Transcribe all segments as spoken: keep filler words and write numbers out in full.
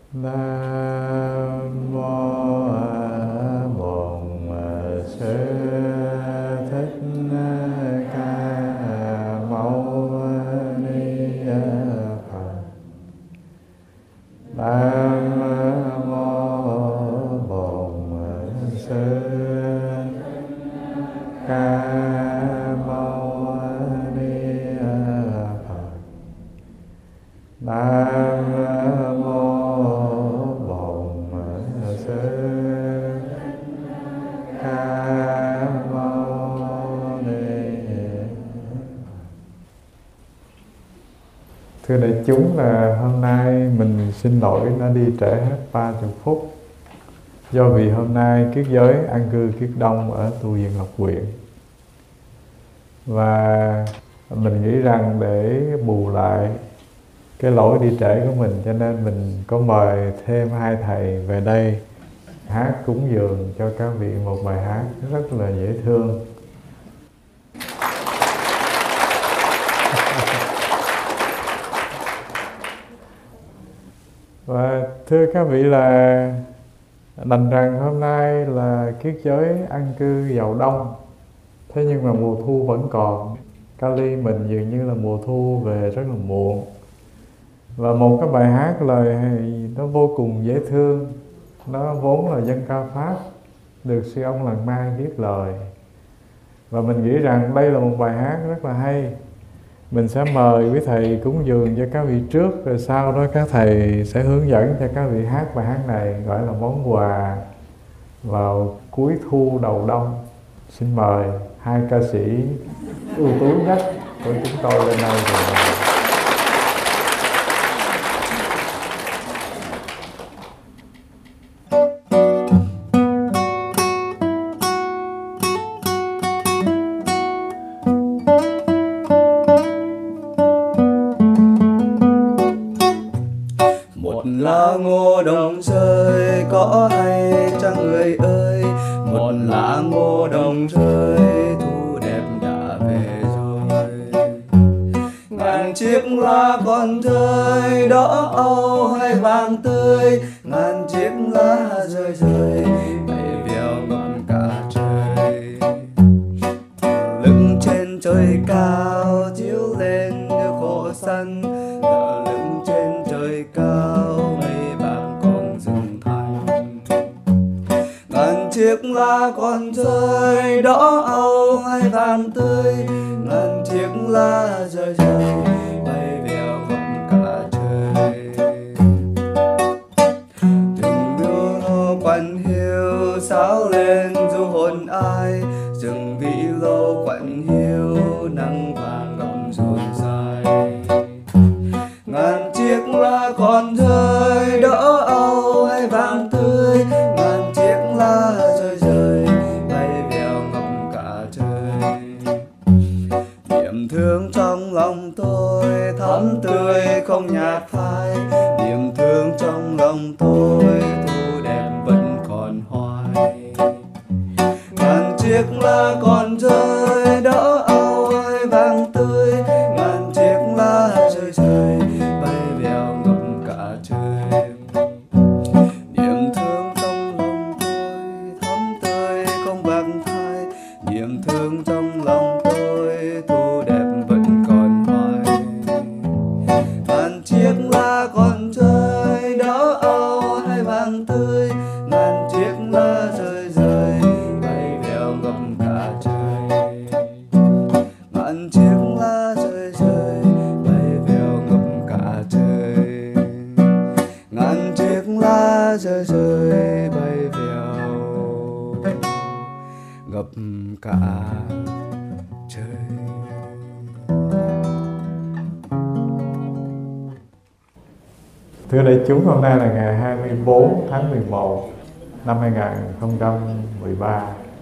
Nam mô A Bổn Sư Thích Ca Mâu Ni Phật. Nam mô Bổn Sư Ca Mâu Ni Phật. Nam mô Thưa đại chúng, là hôm nay mình xin lỗi đã đi trễ hết ba mươi phút. Do vì hôm nay kiết giới an cư kiết đông ở tu viện Lộc Huyện. Và mình nghĩ rằng để bù lại cái lỗi đi trễ của mình, cho nên mình có mời thêm hai thầy về đây hát cúng dường cho các vị một bài hát rất là dễ thương. Và thưa các vị, là đành rằng hôm nay là kiết giới an cư vào đông, thế nhưng mà mùa thu vẫn còn. Kali mình dường như là mùa thu về rất là muộn. Và một cái bài hát lời nó vô cùng dễ thương, nó vốn là dân ca Pháp, được sư ông Làng Mai viết lời. Và mình nghĩ rằng đây là một bài hát rất là hay. Mình sẽ mời quý thầy cúng dường cho các vị trước, rồi sau đó các thầy sẽ hướng dẫn cho các vị hát bài hát này, gọi là món quà vào cuối thu đầu đông. Xin mời hai ca sĩ ưu tú nhất của chúng tôi lên đây rồi. Lá ngô đồng rơi có hay chăng người ơi, một lá ngô đồng rơi thu đẹp đã về rồi. Ngàn chiếc lá còn rơi đỏ âu hay vàng tươi, ngàn chiếc lá rơi rơi bay vèo ngọn cả trời. Lưng trên trời cao chiếu lên khổ sân, lưng trên trời cao chiếc lá còn rơi đỏ âu hay vàng tươi, ngàn chiếc lá rơi rơi bay vèo ngọn cả trời. Từng miêu nô quạnh hiu sáo lên du hồn ai, rừng vĩ lô quạnh hiu nắng vàng gọng rộn dài. Ngàn chiếc lá còn rơi đỏ âu hay vàng tươi, ngàn chiếc lá rơi rơi bay vèo ngọc cả trời. Niềm thương trong lòng tôi thắm tươi không nhạt phai, niềm thương trong lòng tôi thu đẹp vẫn còn hoài. Ngàn chiếc lá còn rơi đỏ âu hay vàng tươi, ngàn chiếc lá rơi rơi bay vèo ngọc cả trời. Niềm thương trong lòng tôi thắm tươi không bạc phai, niềm thương trong lòng tôi thu đẹp vẫn còn hoài. Ngàn chiếc lá còn rơi đỏ âu hay vàng tươi, ngàn chiếc lá rơi rơi bay vèo ngập cả trời. Ngàn chiếc lá rơi rơi bay vèo ngập cả trời. Ngàn chiếc lá rơi rơi bay vèo ngập cả trời. Thưa đại chúng, hôm nay là ngày hai mươi bốn tháng mười một năm hai nghìn không trăm mười ba.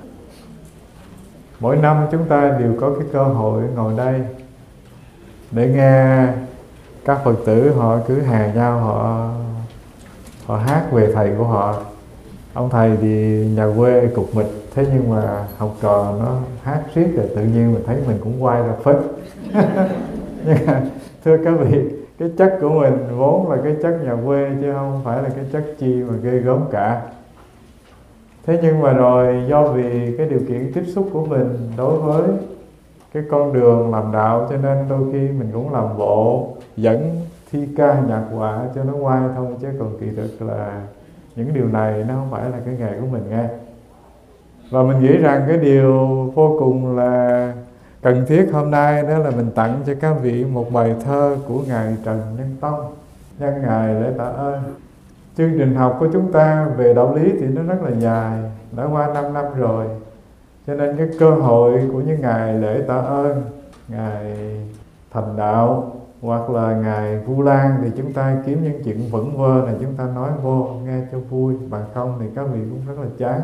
Mỗi năm chúng ta đều có cái cơ hội ngồi đây để nghe các Phật tử họ cứ hà nhau, họ họ hát về thầy của họ. Ông thầy thì nhà quê cục mịch, thế nhưng mà học trò nó hát riết rồi tự nhiên mình thấy mình cũng quay ra phết. Nhưng mà thưa các vị, Cái chất của mình vốn là cái chất nhà quê chứ không phải là cái chất chi mà ghê gớm cả. Thế nhưng mà rồi do vì cái điều kiện tiếp xúc của mình đối với cái con đường làm đạo, cho nên đôi khi mình cũng làm bộ dẫn thi ca nhạc họa cho nó oai thôi, chứ còn kỳ thực là những điều này nó không phải là cái nghề của mình nghe. Và mình nghĩ rằng cái điều vô cùng là cần thiết hôm nay đó là mình tặng cho các vị một bài thơ của Ngài Trần Nhân Tông nhân ngày lễ tạ ơn. Chương trình học của chúng ta về đạo lý thì nó rất là dài, đã qua năm năm rồi, cho nên cái cơ hội của những ngày lễ tạ ơn, ngày thành đạo hoặc là ngày Vu Lan thì chúng ta kiếm những chuyện vẩn vơ này chúng ta nói vô nghe cho vui, bằng không thì các vị cũng rất là chán.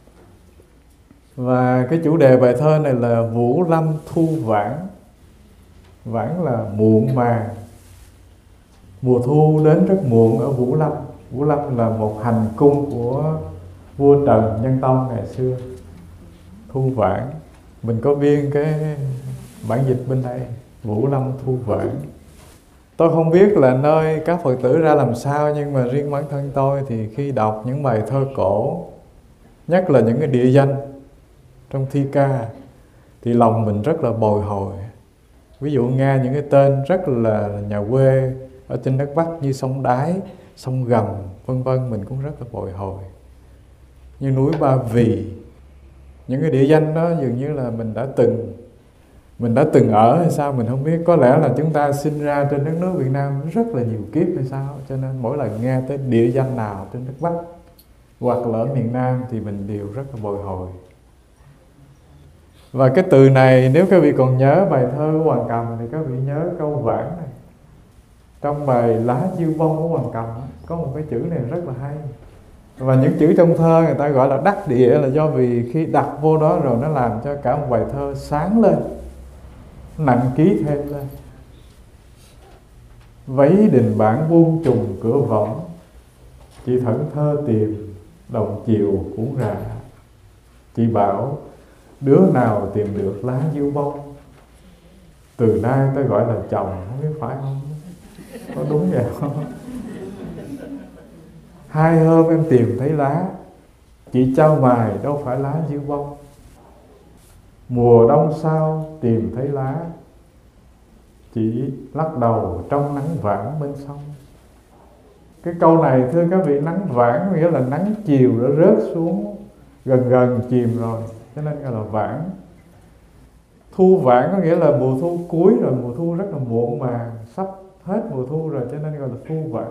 Và cái chủ đề bài thơ này là Vũ Lâm Thu Vãn. Vãn là muộn màng. Mùa thu đến rất muộn ở Vũ Lâm. Vũ Lâm là một hành cung của vua Trần Nhân Tông ngày xưa. Thu Vãn, mình có biên cái bản dịch bên đây, Vũ Lâm Thu Vãn. Tôi không biết là nơi các Phật tử ra làm sao, nhưng mà riêng bản thân tôi thì khi đọc những bài thơ cổ, nhất là những cái địa danh trong thi ca, thì lòng mình rất là bồi hồi. Ví dụ nghe những cái tên rất là nhà quê ở trên đất Bắc như sông Đái, sông Gầm, vân vân, mình cũng rất là bồi hồi. Như núi Ba Vì, những cái địa danh đó dường như là mình đã từng mình đã từng ở hay sao mình không biết. Có lẽ là chúng ta sinh ra trên đất nước Việt Nam rất là nhiều kiếp hay sao, cho nên mỗi lần nghe tới địa danh nào trên đất Bắc hoặc là ở miền Nam thì mình đều rất là bồi hồi. Và cái từ này, nếu các vị còn nhớ bài thơ của Hoàng Cầm thì các vị nhớ câu vãn này. Trong bài Lá Diêu Vong của Hoàng Cầm có một cái chữ này rất là hay. Và những chữ trong thơ người ta gọi là đắc địa, là do vì khi đặt vô đó rồi nó làm cho cả một bài thơ sáng lên, nặng ký thêm lên. Váy đình bản buông trùng cửa võng, chị thẫn thơ tìm đồng chiều cuốn rạ. Chị bảo đứa nào tìm được lá diêu bông, từ nay tôi gọi là chồng, không biết phải không? Có đúng vậy không? Hai hôm em tìm thấy lá, chị trao mài đâu phải lá diêu bông. Mùa đông sau tìm thấy lá, chị lắc đầu trong nắng vãn bên sông. Cái câu này thưa các vị, nắng vãn nghĩa là nắng chiều đã rớt xuống, gần gần chìm rồi, cho nên gọi là vãn. Thu vãn có nghĩa là mùa thu cuối rồi, mùa thu rất là muộn màng, sắp hết mùa thu rồi, cho nên gọi là thu vãn.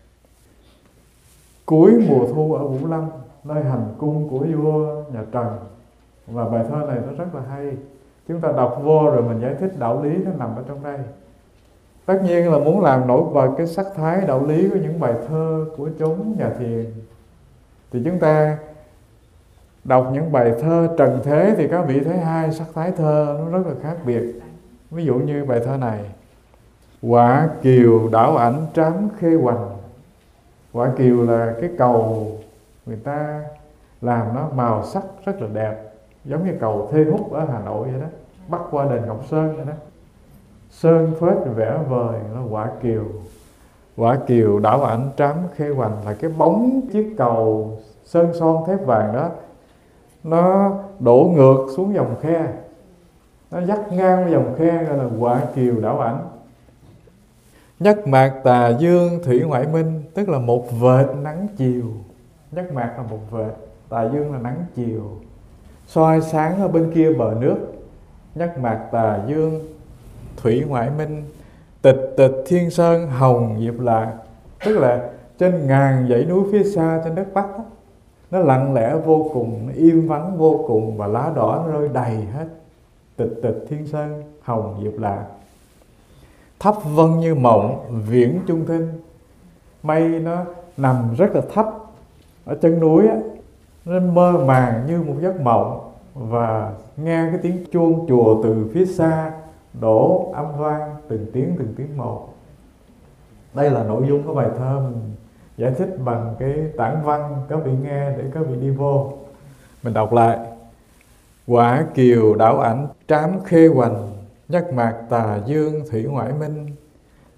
Cuối mùa thu ở Vũ Lâm, nơi hành cung của vua nhà Trần. Và bài thơ này nó rất là hay. Chúng ta đọc vô rồi mình giải thích đạo lý nó nằm ở trong đây. Tất nhiên là muốn làm nổi bật cái sắc thái đạo lý của những bài thơ của chúng nhà thiền, thì chúng ta đọc những bài thơ trần thế thì các vị thấy hai sắc thái thơ nó rất là khác biệt. Ví dụ như bài thơ này: Quả kiều đảo ảnh trám khê hoành. Quả kiều là cái cầu người ta làm nó màu sắc rất là đẹp, giống như cầu Thê Húc ở Hà Nội vậy đó, bắc qua đền Ngọc Sơn vậy đó. Sơn phết vẽ vời là quả kiều. Quả kiều đảo ảnh trám khê hoành là cái bóng chiếc cầu sơn son thép vàng đó, nó đổ ngược xuống dòng khe, nó dắt ngang dòng khe, gọi là quả kiều đảo ảnh. Nhất mạc tà dương thủy ngoại minh, tức là một vệt nắng chiều. Nhất mạc là một vệt, tà dương là nắng chiều, soi sáng ở bên kia bờ nước. Nhất mạc tà dương thủy ngoại minh, tịch tịch thiên sơn hồng diệp lạc. Tức là trên ngàn dãy núi phía xa trên đất Bắc đó, nó lặng lẽ vô cùng, nó im vắng vô cùng, và lá đỏ nó rơi đầy hết. Tịch tịch thiên sơn hồng diệp lạc. Thấp vân như mộng viễn trung thinh. Mây nó nằm rất là thấp ở chân núi á, nó mơ màng như một giấc mộng, và nghe cái tiếng chuông chùa từ phía xa đổ âm vang từng tiếng từng tiếng một. Đây là nội dung của bài thơ mình giải thích bằng cái tản văn, các vị nghe để các vị đi vô. Mình đọc lại: Quả kiều đảo ảnh trám khê hoành, nhất mạc tà dương thủy ngoại minh,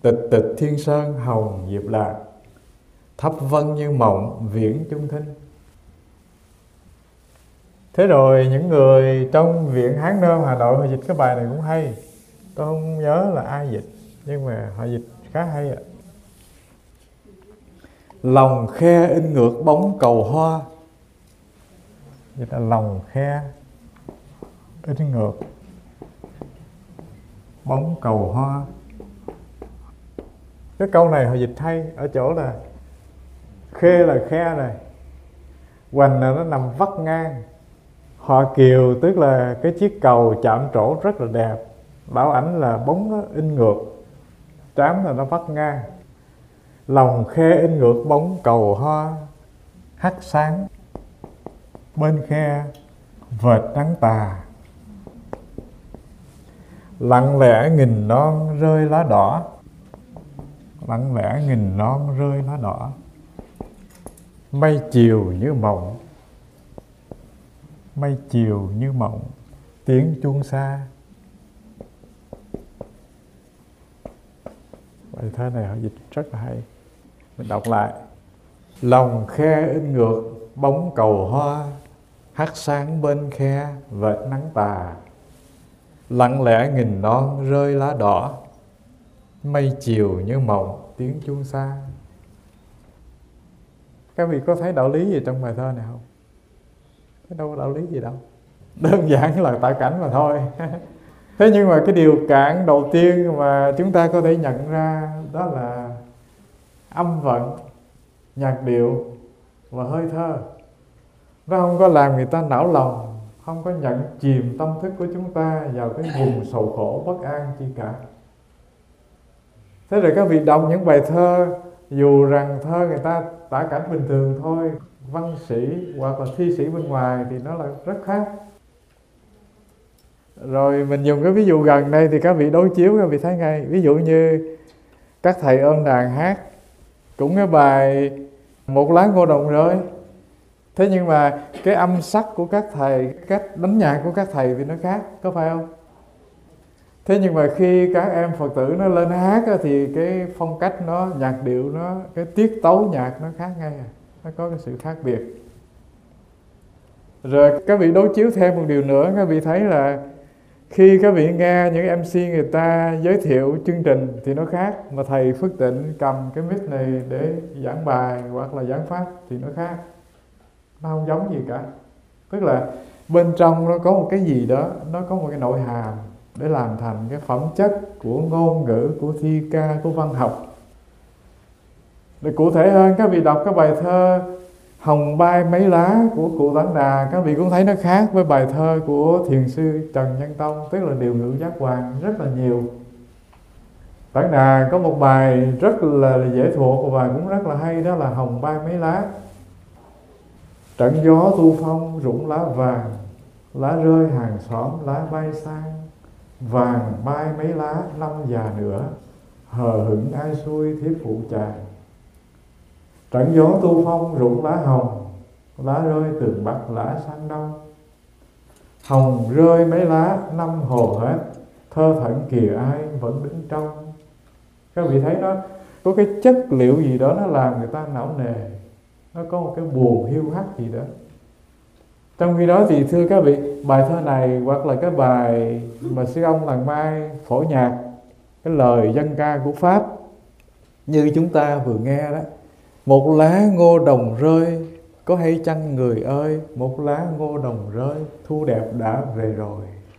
Tịch tịch thiên sơn hồng diệp lạc, thấp vân như mộng viễn chung thinh. Thế rồi những người trong Viện Hán Nôm Hà Nội họ dịch cái bài này cũng hay. Tôi không nhớ là ai dịch, nhưng mà họ dịch khá hay ạ. Lòng khe in ngược bóng cầu hoa. Dịch là lòng khe in ngược bóng cầu hoa. Cái câu này họ dịch hay ở chỗ là khê là khe này, hoành là nó nằm vắt ngang. Hoa kiều tức là cái chiếc cầu chạm trổ rất là đẹp. Bảo ảnh là bóng nó in ngược, trám là nó vắt ngang. Lòng khe in ngược bóng cầu hoa, hắt sáng bên khe vệt nắng tà. Lặng lẽ nghìn non rơi lá đỏ. Lặng lẽ nghìn non rơi lá đỏ. Mây chiều như mộng. Mây chiều như mộng, tiếng chuông xa. Bài thơ này họ dịch rất là hay. Mình đọc lại. Lòng khe in ngược bóng cầu hoa, hắt sáng bên khe vệt nắng tà. Lặng lẽ nghìn non rơi lá đỏ, mây chiều như mộng tiếng chuông xa. Các vị có thấy đạo lý gì trong bài thơ này không? Cái đâu có đạo lý gì đâu, đơn giản là tả cảnh mà thôi. Thế nhưng mà cái điều cản đầu tiên mà chúng ta có thể nhận ra đó là âm vận, nhạc điệu và hơi thơ. Nó không có làm người ta não lòng, không có nhận chìm tâm thức của chúng ta vào cái vùng sầu khổ bất an chi cả. Thế rồi các vị đọc những bài thơ, dù rằng thơ người ta tả cảnh bình thường thôi, văn sĩ hoặc là thi sĩ bên ngoài thì nó là rất khác. Rồi mình dùng cái ví dụ gần đây thì các vị đối chiếu, các vị thấy ngay. Ví dụ như các thầy ôm đàn hát cũng cái bài Một lá ngô đồng rơi. Thế nhưng mà cái âm sắc của các thầy, cách đánh nhạc của các thầy thì nó khác, có phải không? Thế nhưng mà khi các em Phật tử nó lên hát thì cái phong cách nó, nhạc điệu nó, cái tiết tấu nhạc nó khác ngay à. Nó có cái sự khác biệt. Rồi các vị đối chiếu thêm một điều nữa, các vị thấy là khi các vị nghe những em xê người ta giới thiệu chương trình thì nó khác, mà thầy Phước Tịnh cầm cái mic này để giảng bài hoặc là giảng pháp thì nó khác. Nó không giống gì cả. Tức là bên trong nó có một cái gì đó, nó có một cái nội hàm để làm thành cái phẩm chất của ngôn ngữ, của thi ca, của văn học. Để cụ thể hơn, các vị đọc cái bài thơ Hồng bay mấy lá của cụ Tản Đà, các vị cũng thấy nó khác với bài thơ của thiền sư Trần Nhân Tông, tức là điều ngữ giác quan rất là nhiều. Tản Đà có một bài rất là dễ thuộc và bài cũng rất là hay, đó là Hồng bay mấy lá. Trận gió thu phong rụng lá vàng, lá rơi hàng xóm lá bay sang. Vàng bay mấy lá năm già nữa, hờ hững ai xuôi thiếp phụ chàng. Trận gió thu phong rụng lá hồng, lá rơi từ bắc lá sang đông. Hồng rơi mấy lá năm hồ hết, thơ thẩn kìa ai vẫn đứng trong. Các vị thấy đó, có cái chất liệu gì đó nó làm người ta não nề, nó có một cái buồn hiu hắt gì đó. Trong khi đó thì thưa các vị, bài thơ này hoặc là cái bài mà sư ông Làng Mai phổ nhạc, cái lời dân ca của Pháp như chúng ta vừa nghe đó. Một lá ngô đồng rơi, có hay chăng người ơi, một lá ngô đồng rơi, thu đẹp đã về rồi.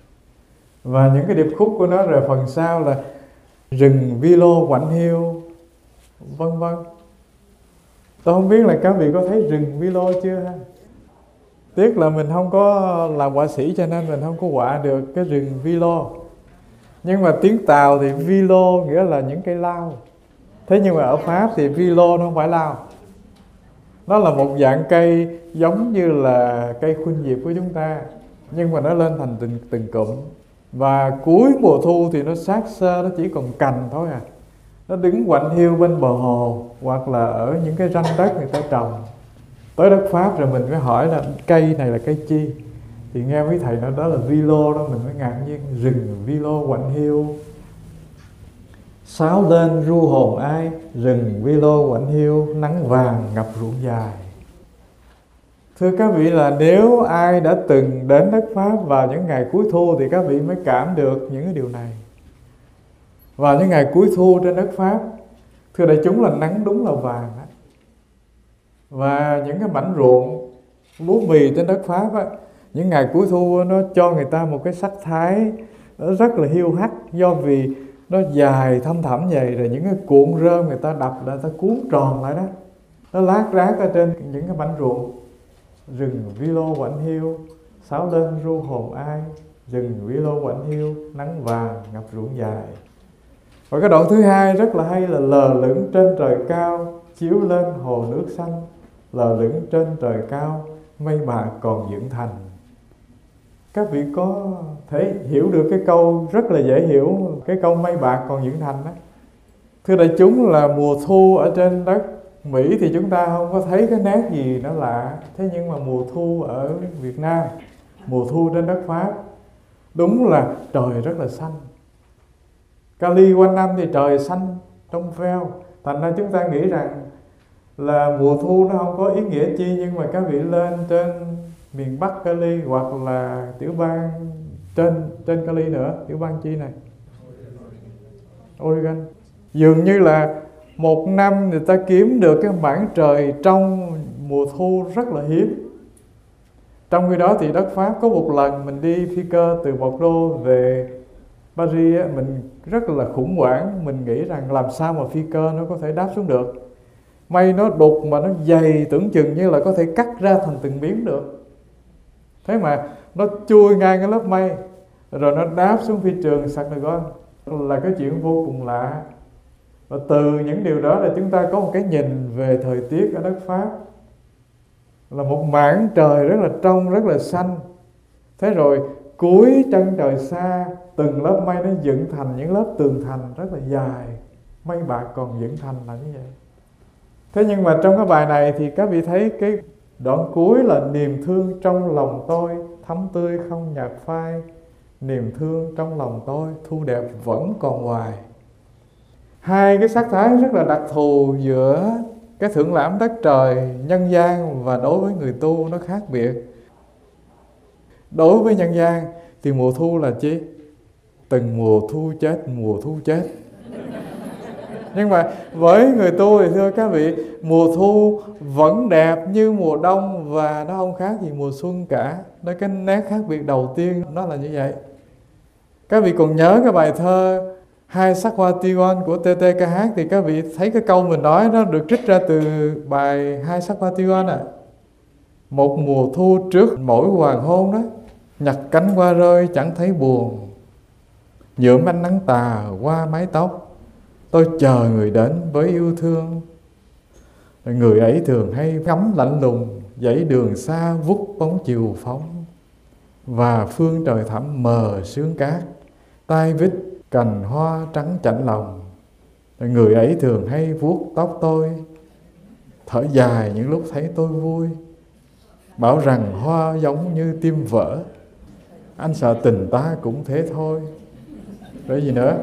Và những cái điệp khúc của nó rồi phần sau là rừng vi lô quạnh hiu, vân vân. Tôi không biết là các vị có thấy rừng vi lô chưa ha? Tiếc là mình không có làm họa sĩ cho nên mình không có họa được cái rừng vi lô. Nhưng mà tiếng Tàu thì vi lô nghĩa là những cây lao. Thế nhưng mà ở Pháp thì vi lô nó không phải lao. Nó là một dạng cây giống như là cây khuynh diệp của chúng ta, nhưng mà nó lên thành từng, từng cụm. Và cuối mùa thu thì nó sát sơ, nó chỉ còn cành thôi à. Nó đứng quạnh hiu bên bờ hồ hoặc là ở những cái ranh đất người ta trồng. Tới đất Pháp rồi mình mới hỏi là cây này là cây chi. Thì nghe mấy thầy nói đó là vi lô đó, mình mới ngạc nhiên, rừng vi lô quạnh hiu. Sáo lên ru hồn ai, rừng vi lô quạnh hiu, nắng vàng ngập ruộng dài. Thưa các vị, là nếu ai đã từng đến đất Pháp vào những ngày cuối thu thì các vị mới cảm được những cái điều này. Vào những ngày cuối thu trên đất Pháp, thưa đại chúng, là nắng đúng là vàng đó. Và những cái mảnh ruộng lúa mì trên đất Pháp á, những ngày cuối thu nó cho người ta một cái sắc thái nó rất là hiu hắt, do vì nó dài thâm thẳm vậy, rồi những cái cuộn rơm người ta đập lại, ta cuốn tròn lại đó, nó lát rác ở trên những cái mảnh ruộng. Rừng vi lô quạnh hiu, sáo lên ru hồn ai, rừng vi lô quạnh hiu, nắng vàng ngập ruộng dài. Và cái đoạn thứ hai rất là hay là lờ lững trên trời cao, chiếu lên hồ nước xanh. Lờ lững trên trời cao, mây bạc còn dựng thành. Các vị có thể hiểu được cái câu rất là dễ hiểu, cái câu mây bạc còn dựng thành đó. Thưa đại chúng, là mùa thu ở trên đất Mỹ thì chúng ta không có thấy cái nét gì nó lạ. Thế nhưng mà mùa thu ở Việt Nam, mùa thu trên đất Pháp, đúng là trời rất là xanh. Cali quanh năm thì trời xanh trong veo. Thành ra chúng ta nghĩ rằng là mùa thu nó không có ý nghĩa chi. Nhưng mà các vị lên trên miền Bắc Cali hoặc là tiểu bang trên trên Cali nữa, tiểu bang chi này, Oregon, dường như là một năm người ta kiếm được cái mảng trời trong mùa thu rất là hiếm. Trong khi đó thì đất Pháp, có một lần mình đi phi cơ từ Bordeaux về Paris á, mình rất là khủng hoảng. Mình nghĩ rằng làm sao mà phi cơ nó có thể đáp xuống được. Mây nó đục mà nó dày, tưởng chừng như là có thể cắt ra thành từng miếng được. Thế mà nó chui ngang cái lớp mây, rồi nó đáp xuống phi trường Saigon, là cái chuyện vô cùng lạ. Và từ những điều đó là chúng ta có một cái nhìn về thời tiết ở đất Pháp, là một mảng trời rất là trong, rất là xanh. Thế rồi cuối chân trời xa, từng lớp mây nó dựng thành những lớp tường thành rất là dài. Mây bạc còn dựng thành là như vậy. Thế nhưng mà trong cái bài này thì các vị thấy cái đoạn cuối là niềm thương trong lòng tôi, thắm tươi không nhạt phai. Niềm thương trong lòng tôi, thu đẹp vẫn còn hoài. Hai cái sắc thái rất là đặc thù giữa cái thưởng lãm đất trời nhân gian và đối với người tu nó khác biệt. Đối với nhân gian thì mùa thu là chi? Từng mùa thu chết, mùa thu chết. Nhưng mà với người tu thì thưa các vị, mùa thu vẫn đẹp như mùa đông và nó không khác gì mùa xuân cả. Đó, cái nét khác biệt đầu tiên nó là như vậy. Các vị còn nhớ cái bài thơ Hai sắc hoa Tion của tê tê ca hát thì các vị thấy cái câu mình nói nó được trích ra từ bài Hai sắc hoa Tion à. Một mùa thu trước mỗi hoàng hôn đó, nhặt cánh hoa rơi chẳng thấy buồn. Nhuộm ánh nắng tà qua mái tóc, tôi chờ người đến với yêu thương. Người ấy thường hay ngắm lạnh lùng, dãy đường xa vút bóng chiều phóng. Và phương trời thẳm mờ sương cát, tai vít cành hoa trắng chạnh lòng. Người ấy thường hay vuốt tóc tôi, thở dài những lúc thấy tôi vui. Bảo rằng hoa giống như tim vỡ, anh sợ tình ta cũng thế thôi. Rồi gì nữa?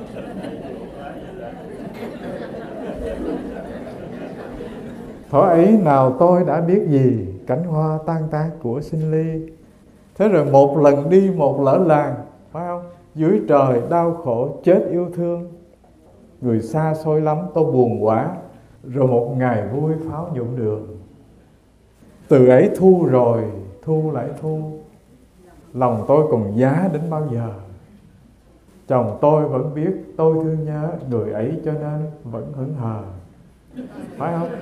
Thuở ấy nào tôi đã biết gì, cánh hoa tan tác của sinh ly. Thế rồi một lần đi một lỡ làng, phải không? Dưới trời đau khổ chết yêu thương. Người xa xôi lắm tôi buồn quá, rồi một ngày vui pháo nhuộm đường. Từ ấy thu rồi, thu lại thu, lòng tôi còn giá đến bao giờ. Chồng tôi vẫn biết tôi thương nhớ, người ấy cho nên vẫn hững hờ. Phải không?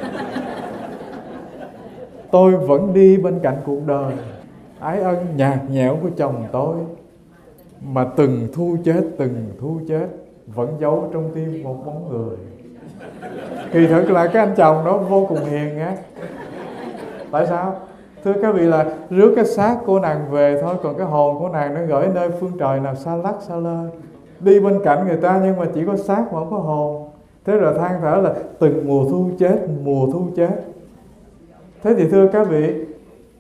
Tôi vẫn đi bên cạnh cuộc đời, ái ân nhạt nhẽo của chồng tôi. Mà từng thu chết, từng thu chết vẫn giấu trong tim một bóng người. Kỳ thực là cái anh chồng đó vô cùng hiền á. Tại sao? Thưa các vị, là rước cái xác cô nàng về thôi, còn cái hồn của nàng nó gửi nơi phương trời nào xa lắc xa lơ. Đi bên cạnh người ta nhưng mà chỉ có xác mà không có hồn. Thế rồi than thở là từng mùa thu chết, mùa thu chết. Thế thì thưa các vị,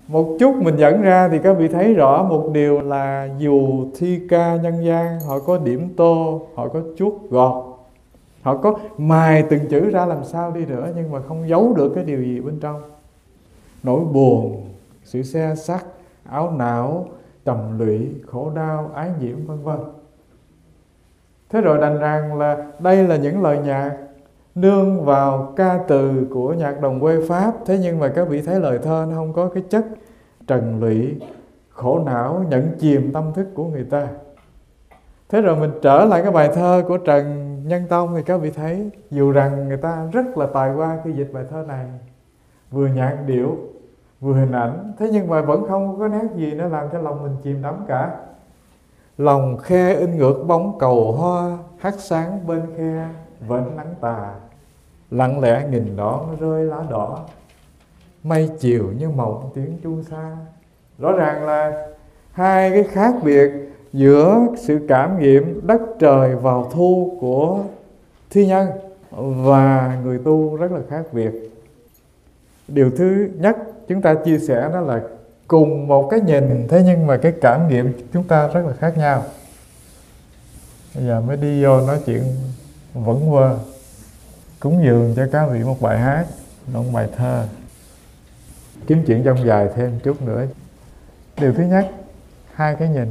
Một chút mình dẫn ra thì các vị thấy rõ một điều là dù thi ca nhân gian, họ có điểm tô, họ có chuốt gọt, họ có mài từng chữ ra làm sao đi nữa, nhưng mà không giấu được cái điều gì bên trong. Nỗi buồn, sự xe sắt, áo não, trầm lụy, khổ đau, ái nhiễm vân vân. Thế rồi đành rằng là đây là những lời nhạc nương vào ca từ của nhạc đồng quê Pháp. Thế nhưng mà các vị thấy lời thơ nó không có cái chất trần lụy, khổ não, nhận chìm tâm thức của người ta. Thế rồi mình trở lại cái bài thơ của Trần Nhân Tông thì các vị thấy dù rằng người ta rất là tài hoa khi dịch bài thơ này, vừa nhạc điệu, vừa hình ảnh, thế nhưng mà vẫn không có nét gì nó làm cho lòng mình chìm đắm cả. Lòng khe in ngược bóng cầu hoa, hắt sáng bên khe vẫn nắng tà, lặng lẽ nghìn đón rơi lá đỏ, mây chiều như mộng tiếng chuông xa. Rõ ràng là hai cái khác biệt giữa sự cảm nghiệm đất trời vào thu của thi nhân và người tu rất là khác biệt. Điều thứ nhất chúng ta chia sẻ đó là cùng một cái nhìn, thế nhưng mà cái cảm nghiệm chúng ta rất là khác nhau. Bây giờ mới đi vô nói chuyện vẩn vơ, cúng dường cho các vị một bài hát, một bài thơ, kiếm chuyện trong dài thêm chút nữa. Điều thứ nhất, hai cái nhìn.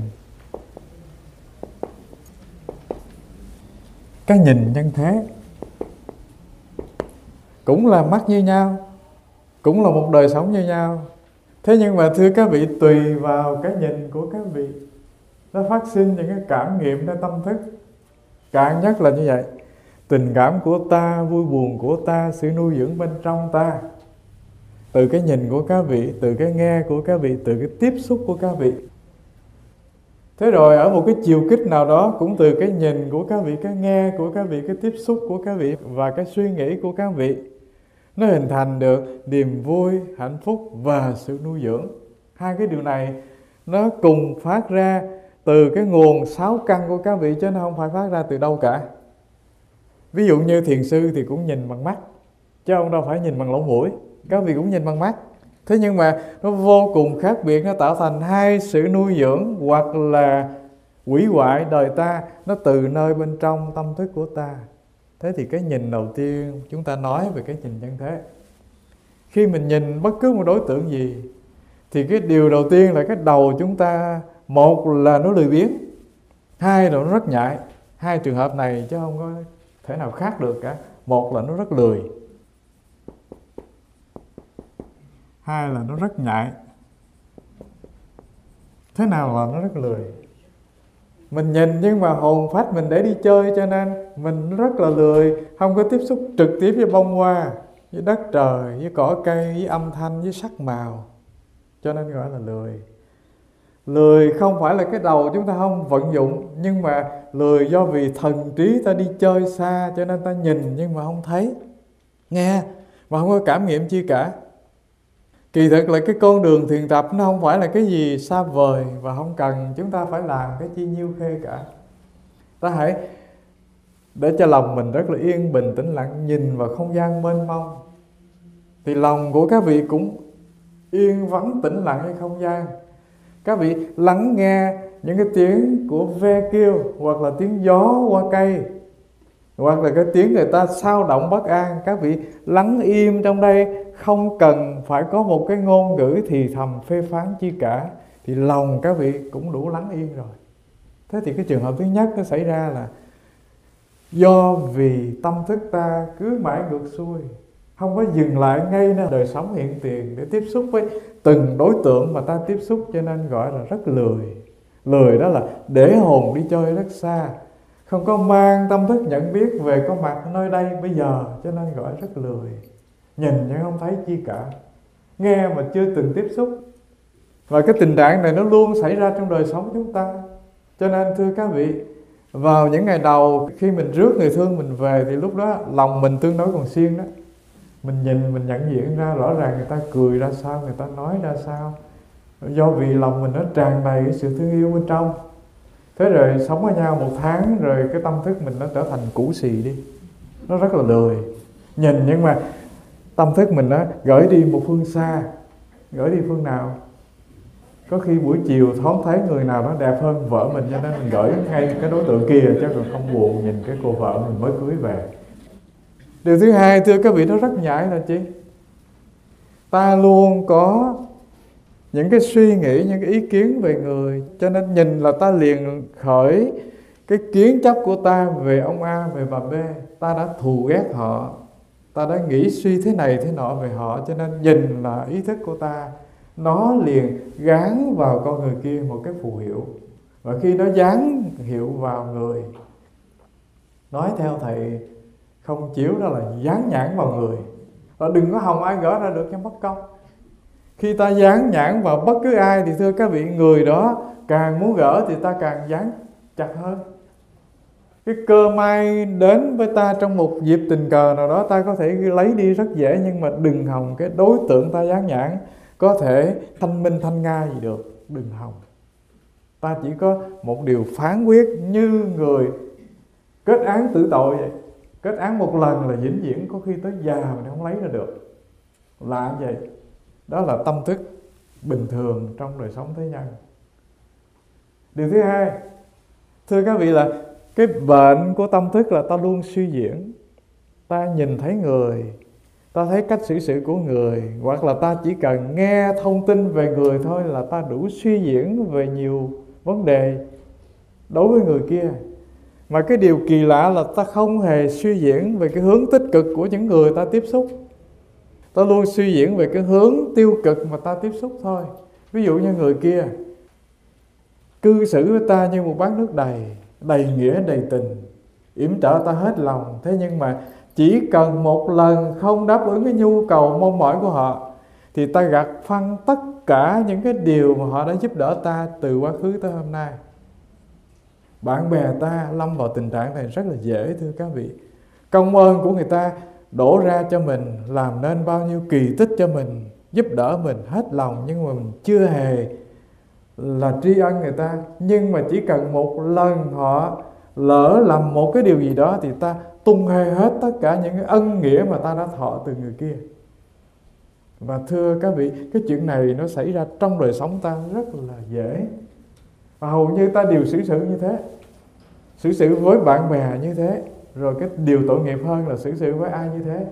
Cái nhìn nhân thế cũng là mắt như nhau, cũng là một đời sống như nhau. Thế nhưng mà thưa các vị, tùy vào cái nhìn của các vị, nó phát sinh những cái cảm nghiệmในtâm thức. Cạn nhất là như vậy. Tình cảm của ta, vui buồn của ta, sự nuôi dưỡng bên trong ta, từ cái nhìn của các vị, từ cái nghe của các vị, từ cái tiếp xúc của các vị. Thế rồi ở một cái chiều kích nào đó, cũng từ cái nhìn của các vị, cái nghe của các vị, cái tiếp xúc của các vị và cái suy nghĩ của các vị, nó hình thành được niềm vui, hạnh phúc và sự nuôi dưỡng. Hai cái điều này nó cùng phát ra từ cái nguồn sáu căn của các vị, chứ nó không phải phát ra từ đâu cả. Ví dụ như thiền sư thì cũng nhìn bằng mắt, chứ ông đâu phải nhìn bằng lỗ mũi. Các vị cũng nhìn bằng mắt. Thế nhưng mà nó vô cùng khác biệt, nó tạo thành hai sự nuôi dưỡng hoặc là hủy hoại đời ta, nó từ nơi bên trong tâm thức của ta. Thế thì cái nhìn đầu tiên chúng ta nói về cái nhìn nhân thế. Khi mình nhìn bất cứ một đối tượng gì thì cái điều đầu tiên là cái đầu chúng ta, một là nó lười biếng, hai là nó rất nhạy. Hai trường hợp này chứ không có thể nào khác được cả. Một là nó rất lười, hai là nó rất nhạy. Thế nào là nó rất lười? Mình nhìn nhưng mà hồn phách mình để đi chơi, cho nên mình rất là lười, không có tiếp xúc trực tiếp với bông hoa, với đất trời, với cỏ cây, với âm thanh, với sắc màu, cho nên gọi là lười. Lười không phải là cái đầu chúng ta không vận dụng, nhưng mà lười do vì thần trí ta đi chơi xa, cho nên ta nhìn nhưng mà không thấy, nghe mà không có cảm nghiệm chi cả. Kỳ thực là cái con đường thiền tập nó không phải là cái gì xa vời và không cần chúng ta phải làm cái chi nhiêu khê cả. Ta hãy để cho lòng mình rất là yên bình tĩnh lặng, nhìn vào không gian mênh mông, thì lòng của các vị cũng yên vắng tĩnh lặng như không gian. Các vị lắng nghe những cái tiếng của ve kêu, hoặc là tiếng gió qua cây, hoặc là cái tiếng người ta xao động bất an. Các vị lắng im trong đây, không cần phải có một cái ngôn ngữ thì thầm phê phán chi cả, thì lòng các vị cũng đủ lắng yên rồi. Thế thì cái trường hợp thứ nhất nó xảy ra là do vì tâm thức ta cứ mãi ngược xuôi, không có dừng lại ngay nơi đời sống hiện tiền để tiếp xúc với từng đối tượng mà ta tiếp xúc, cho nên gọi là rất lười. Lười đó là để hồn đi chơi rất xa, không có mang tâm thức nhận biết về có mặt nơi đây bây giờ, cho nên gọi rất lười. Nhìn nhưng không thấy chi cả, nghe mà chưa từng tiếp xúc. Và cái tình trạng này nó luôn xảy ra trong đời sống chúng ta. Cho nên thưa các vị, vào những ngày đầu khi mình rước người thương mình về, thì lúc đó lòng mình tương đối còn xiên đó. Mình nhìn, mình nhận diện ra rõ ràng người ta cười ra sao, người ta nói ra sao, do vì lòng mình nó tràn đầy cái sự thương yêu bên trong. Thế rồi sống với nhau một tháng rồi cái tâm thức mình nó trở thành cũ xì đi, nó rất là lười. Nhìn nhưng mà tâm thức mình nó gửi đi một phương xa. Gửi đi phương nào? Có khi buổi chiều thoáng thấy người nào đó đẹp hơn vợ mình, cho nên mình gửi ngay cái đối tượng kia, chứ còn không buồn nhìn cái cô vợ mình mới cưới về. Điều thứ hai, thưa các vị, nó rất nhạy là chi? Ta luôn có những cái suy nghĩ, những cái ý kiến về người, cho nên nhìn là ta liền khởi cái kiến chấp của ta về ông A, về bà B. Ta đã thù ghét họ, ta đã nghĩ suy thế này thế nọ về họ, cho nên nhìn là ý thức của ta nó liền gán vào con người kia một cái phù hiệu. Và khi nó dán hiệu vào người, nói theo thầy không chiếu, đó là dán nhãn vào người. Và đừng có hòng ai gỡ ra được cho mất công. Khi ta dán nhãn vào bất cứ ai thì thưa các vị, người đó càng muốn gỡ thì ta càng dán chặt hơn. Cái cơ may đến với ta trong một dịp tình cờ nào đó, ta có thể lấy đi rất dễ, nhưng mà đừng hòng cái đối tượng ta dán nhãn có thể thanh minh thanh nga gì được. Đừng hòng. Ta chỉ có một điều phán quyết như người kết án tử tội vậy. Kết án một lần là vĩnh viễn, có khi tới già mình không lấy ra được. Là vậy. Đó là tâm thức bình thường trong đời sống thế nhân. Điều thứ hai, thưa các vị, là cái bệnh của tâm thức là ta luôn suy diễn. Ta nhìn thấy người, ta thấy cách xử sự của người, hoặc là ta chỉ cần nghe thông tin về người thôi là ta đủ suy diễn về nhiều vấn đề đối với người kia. Mà cái điều kỳ lạ là ta không hề suy diễn về cái hướng tích cực của những người ta tiếp xúc. Ta luôn suy diễn về cái hướng tiêu cực mà ta tiếp xúc thôi. Ví dụ như người kia cư xử với ta như một bát nước đầy, đầy nghĩa đầy tình, yểm trợ ta hết lòng. Thế nhưng mà chỉ cần một lần không đáp ứng cái nhu cầu mong mỏi của họ thì ta gặt phăng tất cả những cái điều mà họ đã giúp đỡ ta từ quá khứ tới hôm nay. Bạn bè ta lâm vào tình trạng này rất là dễ, thưa các vị. Công ơn của người ta đổ ra cho mình, làm nên bao nhiêu kỳ tích cho mình, giúp đỡ mình hết lòng, nhưng mà mình chưa hề là tri ân người ta. Nhưng mà chỉ cần một lần họ lỡ làm một cái điều gì đó thì ta tung hê hết tất cả những cái ân nghĩa mà ta đã thọ từ người kia. Và thưa các vị, cái chuyện này nó xảy ra trong đời sống ta rất là dễ. Và hầu như ta đều xử sự như thế. Xử sự với bạn bè như thế. Rồi cái điều tội nghiệp hơn là xử sự với ai như thế?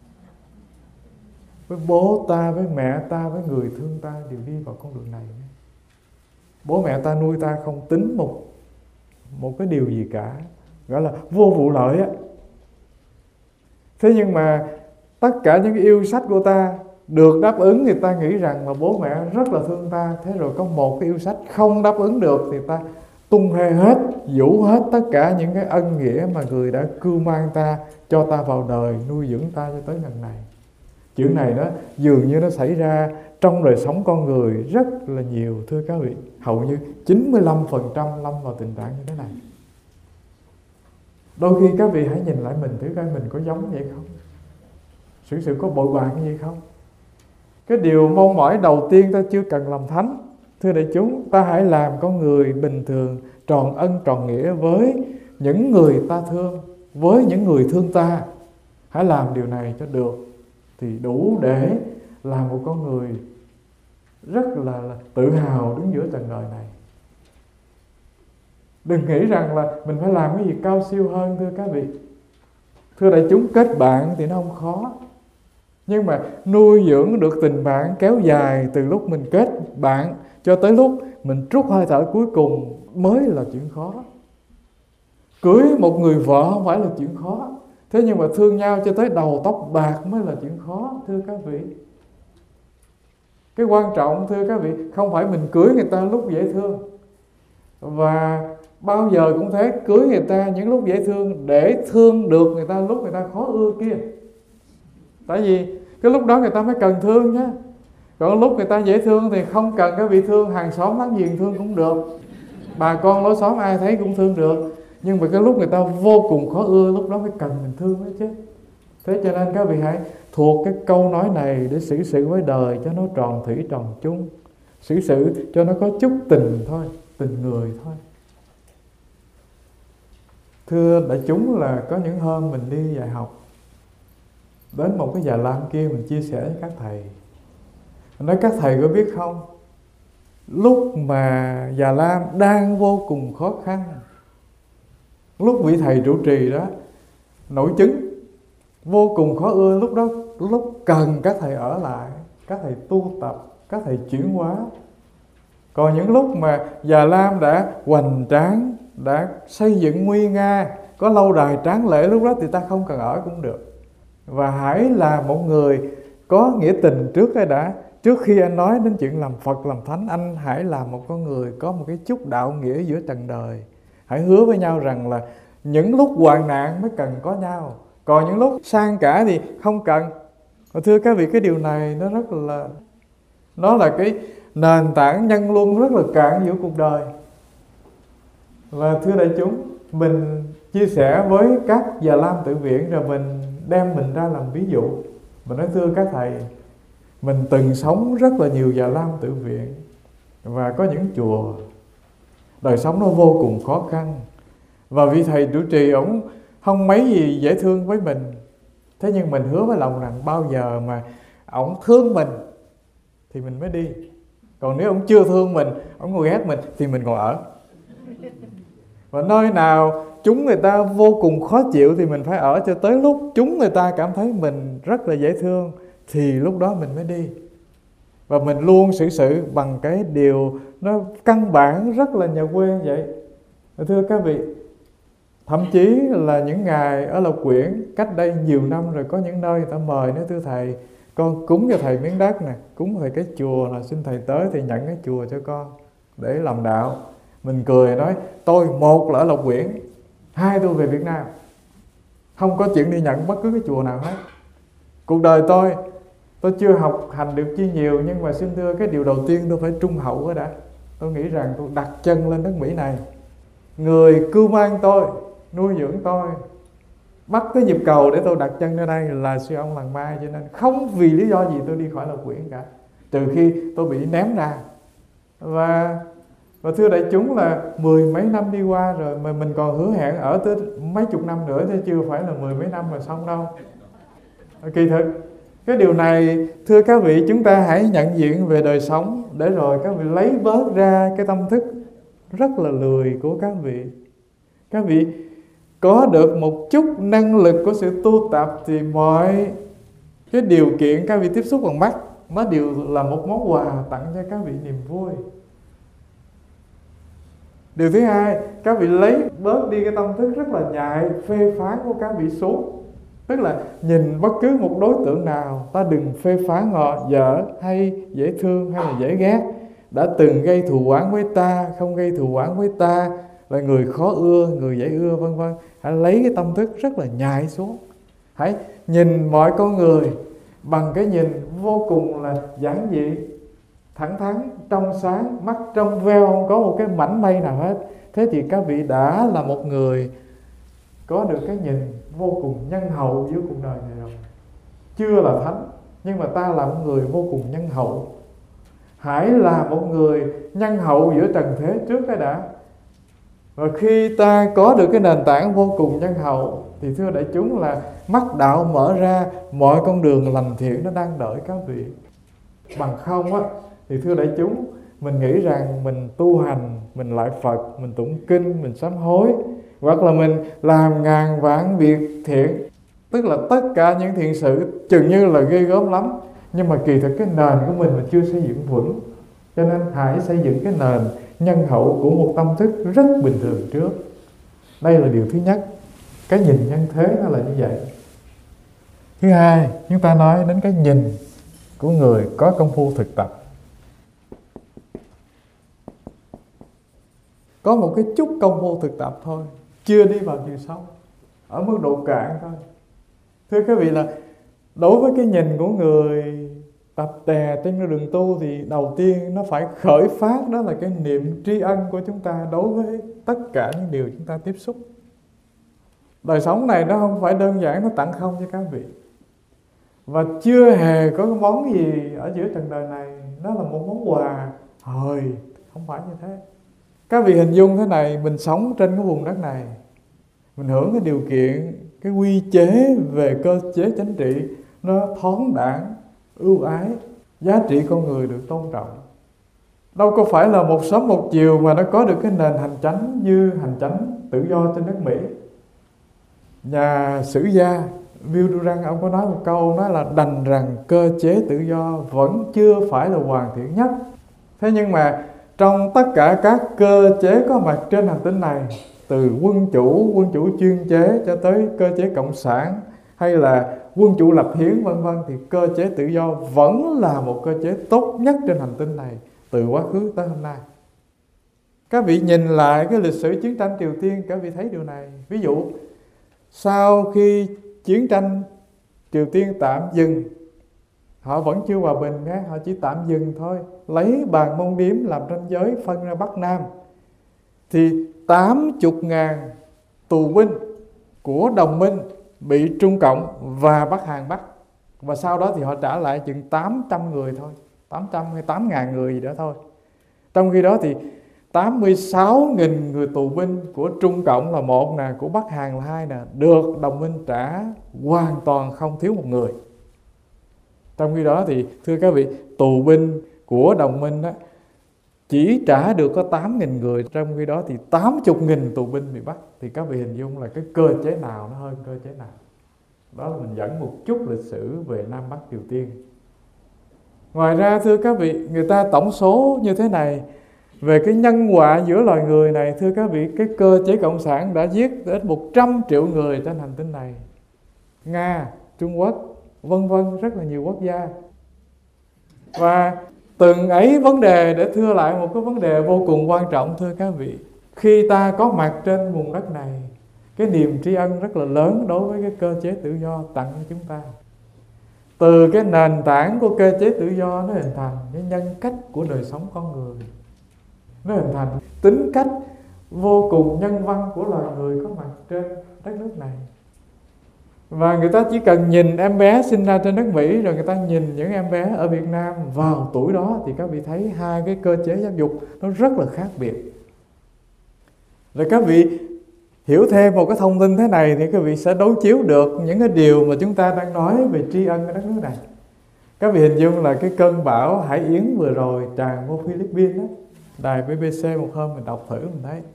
Với bố ta, với mẹ ta, với người thương ta đều đi vào con đường này. Bố mẹ ta nuôi ta không tính một một cái điều gì cả, gọi là vô vụ lợi á. Thế nhưng mà tất cả những cái yêu sách của ta được đáp ứng thì ta nghĩ rằng là bố mẹ rất là thương ta. Thế rồi có một cái yêu sách không đáp ứng được thì ta tung hê hết, vũ hết tất cả những cái ân nghĩa mà người đã cưu mang ta, cho ta vào đời, nuôi dưỡng ta cho tới ngày này. Chuyện này đó dường như nó xảy ra trong đời sống con người rất là nhiều, thưa các vị. Hầu như chín mươi lăm phần trăm lâm vào tình trạng như thế này. Đôi khi các vị hãy nhìn lại mình thử coi mình có giống vậy không? Sự sự có bội bạc như vậy không? Cái điều mong mỏi đầu tiên, ta chưa cần làm thánh. Thưa đại chúng, ta hãy làm con người bình thường, tròn ân tròn nghĩa với những người ta thương, với những người thương ta. Hãy làm điều này cho được thì đủ để làm một con người rất là, là tự hào đứng giữa trần đời này. Đừng nghĩ rằng là mình phải làm cái gì cao siêu hơn, thưa các vị. Thưa đại chúng, kết bạn thì nó không khó. Nhưng mà nuôi dưỡng được tình bạn kéo dài từ lúc mình kết bạn cho tới lúc mình trút hơi thở cuối cùng mới là chuyện khó. Cưới một người vợ không phải là chuyện khó. Thế nhưng mà thương nhau cho tới đầu tóc bạc mới là chuyện khó, thưa các vị. Cái quan trọng, thưa các vị, không phải mình cưới người ta lúc dễ thương. Và bao giờ cũng thế, cưới người ta những lúc dễ thương để thương được người ta lúc người ta khó ưa kia. Tại vì cái lúc đó người ta mới cần thương nhé. Còn lúc người ta dễ thương thì không cần cái vị thương, hàng xóm láng giềng thương cũng được, bà con lối xóm ai thấy cũng thương được. Nhưng mà cái lúc người ta vô cùng khó ưa, lúc đó mới cần mình thương đó chứ. Thế cho nên các vị hãy thuộc cái câu nói này để xử sự với đời cho nó tròn thủy tròn chung. Xử sự cho nó có chút tình thôi, tình người thôi. Thưa đại chúng, là có những hôm mình đi dạy học, đến một cái già lam kia mình chia sẻ với các thầy. Mình nói các thầy có biết không, lúc mà Già Lam đang vô cùng khó khăn, lúc vị thầy trụ trì đó nổi chứng vô cùng khó ưa, lúc đó lúc cần các thầy ở lại, các thầy tu tập, các thầy chuyển hóa. Còn những lúc mà Già Lam đã hoành tráng, đã xây dựng nguy nga, có lâu đài tráng lệ, lúc đó thì ta không cần ở cũng được. Và hãy là một người có nghĩa tình trước cái đã. Trước khi anh nói đến chuyện làm Phật, làm Thánh, anh hãy là một con người có một cái chút đạo nghĩa giữa trần đời. Hãy hứa với nhau rằng là những lúc hoạn nạn mới cần có nhau, còn những lúc sang cả thì không cần. Và thưa các vị, cái điều này nó rất là, nó là cái nền tảng nhân luân rất là cạn giữa cuộc đời. Và thưa đại chúng, mình chia sẻ với các Già Lam tự viện, rồi mình đem mình ra làm ví dụ. Mình nói thưa các thầy, mình từng sống rất là nhiều Già Lam tự viện, và có những chùa đời sống nó vô cùng khó khăn, và vị thầy trụ trì ổng không mấy gì dễ thương với mình. Thế nhưng mình hứa với lòng rằng bao giờ mà ổng thương mình thì mình mới đi. Còn nếu ổng chưa thương mình, ổng ngồi ghét mình thì mình còn ở. Và nơi nào chúng người ta vô cùng khó chịu thì mình phải ở cho tới lúc chúng người ta cảm thấy mình rất là dễ thương, thì lúc đó mình mới đi. Và mình luôn xử sự bằng cái điều nó căn bản rất là nhà quê vậy. Thưa các vị, thậm chí là những ngày ở Lộc Quyển cách đây nhiều năm rồi, có những nơi người ta mời nói thưa thầy, con cúng cho thầy miếng đất nè, cúng thầy cái chùa là xin thầy tới thì nhận cái chùa cho con để làm đạo. Mình cười nói, tôi một là ở Lộc Quyển, hai tôi về Việt Nam, không có chuyện đi nhận bất cứ cái chùa nào hết. Cuộc đời tôi tôi chưa học hành được chi nhiều, nhưng mà xin thưa, cái điều đầu tiên tôi phải trung hậu đó đã. Tôi nghĩ rằng tôi đặt chân lên đất Mỹ này, người cưu mang tôi, nuôi dưỡng tôi, bắt cái nhịp cầu để tôi đặt chân nơi đây là sư ông Làng Mai. Cho nên không vì lý do gì tôi đi khỏi Lộc Quyển cả, trừ khi tôi bị ném ra. Và Và thưa đại chúng, là mười mấy năm đi qua rồi mà mình còn hứa hẹn ở tới mấy chục năm nữa, chứ chưa phải là mười mấy năm mà xong đâu. Kỳ thực cái điều này, thưa các vị, chúng ta hãy nhận diện về đời sống, để rồi các vị lấy bớt ra cái tâm thức rất là lười của các vị. Các vị có được một chút năng lực của sự tu tập thì mọi cái điều kiện các vị tiếp xúc bằng mắt, nó đều là một món quà tặng cho các vị niềm vui. Điều thứ hai, các vị lấy bớt đi cái tâm thức rất là nhạy, phê phán của các vị xuống. Tức là nhìn bất cứ một đối tượng nào, ta đừng phê phán họ dở hay dễ thương hay là dễ ghét. Đã từng gây thù oán với ta, không gây thù oán với ta, là người khó ưa, người dễ ưa, vân vân. Hãy lấy cái tâm thức rất là nhạy xuống. Hãy nhìn mọi con người bằng cái nhìn vô cùng là giản dị, thẳng thắn, trong sáng, mắt trong veo, không có một cái mảnh may nào hết. Thế thì các vị đã là một người có được cái nhìn vô cùng nhân hậu giữa cuộc đời này rồi. Chưa là thánh, nhưng mà ta là một người vô cùng nhân hậu. Hãy là một người nhân hậu giữa trần thế trước cái đã. Và khi ta có được cái nền tảng vô cùng nhân hậu thì thưa đại chúng, là mắt đạo mở ra, mọi con đường lành thiện nó đang đợi các vị. Bằng không á thì thưa đại chúng, mình nghĩ rằng mình tu hành, mình lại Phật, mình tụng kinh, mình sám hối, hoặc là mình làm ngàn vạn việc thiện, tức là tất cả những thiện sự chừng như là ghê gớm lắm, nhưng mà kỳ thực cái nền của mình mà chưa xây dựng vững. Cho nên hãy xây dựng cái nền nhân hậu của một tâm thức rất bình thường trước. Đây là điều thứ nhất. Cái nhìn nhân thế nó là như vậy. Thứ hai, chúng ta nói đến cái nhìn của người có công phu thực tập. Có một cái chút công phu thực tập thôi, chưa đi vào chiều sâu, ở mức độ cạn thôi. Thưa các vị, là đối với cái nhìn của người tập tè trên đường tu thì đầu tiên nó phải khởi phát, đó là cái niệm tri ân của chúng ta đối với tất cả những điều chúng ta tiếp xúc. Đời sống này nó không phải đơn giản nó tặng không cho các vị, và chưa hề có cái món gì ở giữa trần đời này nó là một món quà hời, không phải như thế. Các vị hình dung thế này, mình sống trên cái vùng đất này, mình hưởng cái điều kiện, cái quy chế về cơ chế chính trị nó thoáng đãng, ưu ái, giá trị con người được tôn trọng. đâu có phải là một sớm một chiều mà nó có được cái nền hành chánh như hành chánh tự do trên nước Mỹ. Nhà sử gia Bill Durant ông có nói một câu, nói là đành rằng cơ chế tự do vẫn chưa phải là hoàn thiện nhất. Thế nhưng mà trong tất cả các cơ chế có mặt trên hành tinh này, từ quân chủ, quân chủ chuyên chế cho tới cơ chế cộng sản hay là quân chủ lập hiến vân vân, thì cơ chế tự do vẫn là một cơ chế tốt nhất trên hành tinh này từ quá khứ tới hôm nay. Các vị nhìn lại cái lịch sử chiến tranh Triều Tiên, các vị thấy điều này. Ví dụ sau khi chiến tranh Triều Tiên tạm dừng, họ vẫn chưa hòa bình nhé, họ chỉ tạm dừng thôi, lấy bàn môn điếm làm ranh giới phân ra Bắc Nam, thì tám mươi ngàn tù binh của đồng minh bị Trung Cộng và Bắc Hàn bắt. Và sau đó thì họ trả lại chừng tám trăm người thôi, tám trăm hay tám ngàn người gì đó thôi. Trong khi đó thì tám mươi sáu nghìn người tù binh của Trung Cộng là một nè, của Bắc Hàn là hai nè, được đồng minh trả hoàn toàn không thiếu một người. Trong khi đó thì thưa các vị, tù binh của đồng minh đó chỉ trả được có tám nghìn người, trong khi đó thì tám mươi nghìn tù binh bị bắt. Thì các vị hình dung là cái cơ chế nào nó hơn cơ chế nào. Đó là mình dẫn một chút lịch sử về Nam Bắc Triều Tiên. Ngoài ra thưa các vị, người ta tổng số như thế này về cái nhân quả giữa loài người này. Thưa các vị, cái cơ chế cộng sản đã giết đến một trăm triệu người trên hành tinh này. Nga, Trung Quốc, vân vân, rất là nhiều quốc gia. Và từng ấy vấn đề để thưa lại một cái vấn đề vô cùng quan trọng thưa các vị. Khi ta có mặt trên vùng đất này, cái niềm tri ân rất là lớn đối với cái cơ chế tự do tặng cho chúng ta. Từ cái nền tảng của cơ chế tự do nó hình thành cái nhân cách của đời sống con người, nó hình thành tính cách vô cùng nhân văn của loài người có mặt trên đất nước này. Và người ta chỉ cần nhìn em bé sinh ra trên nước Mỹ, rồi người ta nhìn những em bé ở Việt Nam vào tuổi đó, thì các vị thấy hai cái cơ chế giáo dục nó rất là khác biệt. Rồi các vị hiểu thêm một cái thông tin thế này thì các vị sẽ đối chiếu được những cái điều mà chúng ta đang nói về tri ân ở đất nước này. Các vị hình dung là cái cơn bão Hải Yến vừa rồi tràn vô Philippines đó, đài bê bê xê một hôm mình đọc thử mình thấy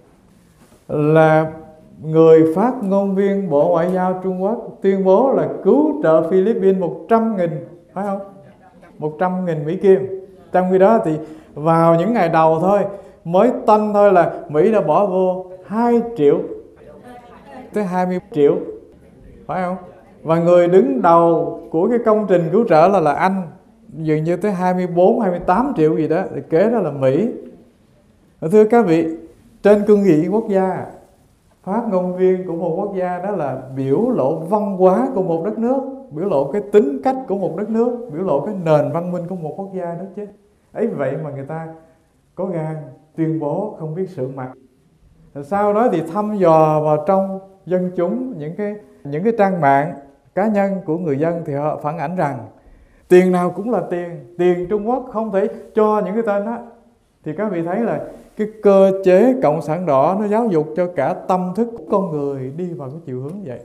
là người phát ngôn viên Bộ Ngoại giao Trung Quốc tuyên bố là cứu trợ Philippines một trăm nghìn, phải không? một trăm nghìn Mỹ Kim. Trong khi đó thì vào những ngày đầu thôi, mới tanh thôi là Mỹ đã bỏ vô hai triệu tới hai mươi triệu, phải không? Và người đứng đầu của cái công trình cứu trợ là là Anh, dường như tới hai mươi bốn, hai mươi tám triệu gì đó, thì kế đó là Mỹ. Thưa các vị, trên cương vị quốc gia, phát ngôn viên của một quốc gia đó là biểu lộ văn hóa của một đất nước, biểu lộ cái tính cách của một đất nước, biểu lộ cái nền văn minh của một quốc gia đó chứ. Ấy vậy mà người ta có gan tuyên bố không biết sự mặt. Sau đó thì thăm dò vào trong dân chúng, những cái những cái trang mạng cá nhân của người dân, thì họ phản ánh rằng tiền nào cũng là tiền, tiền Trung Quốc không thể cho những cái tên đó. Thì các vị thấy là cái cơ chế cộng sản đỏ nó giáo dục cho cả tâm thức của con người đi vào cái chiều hướng vậy.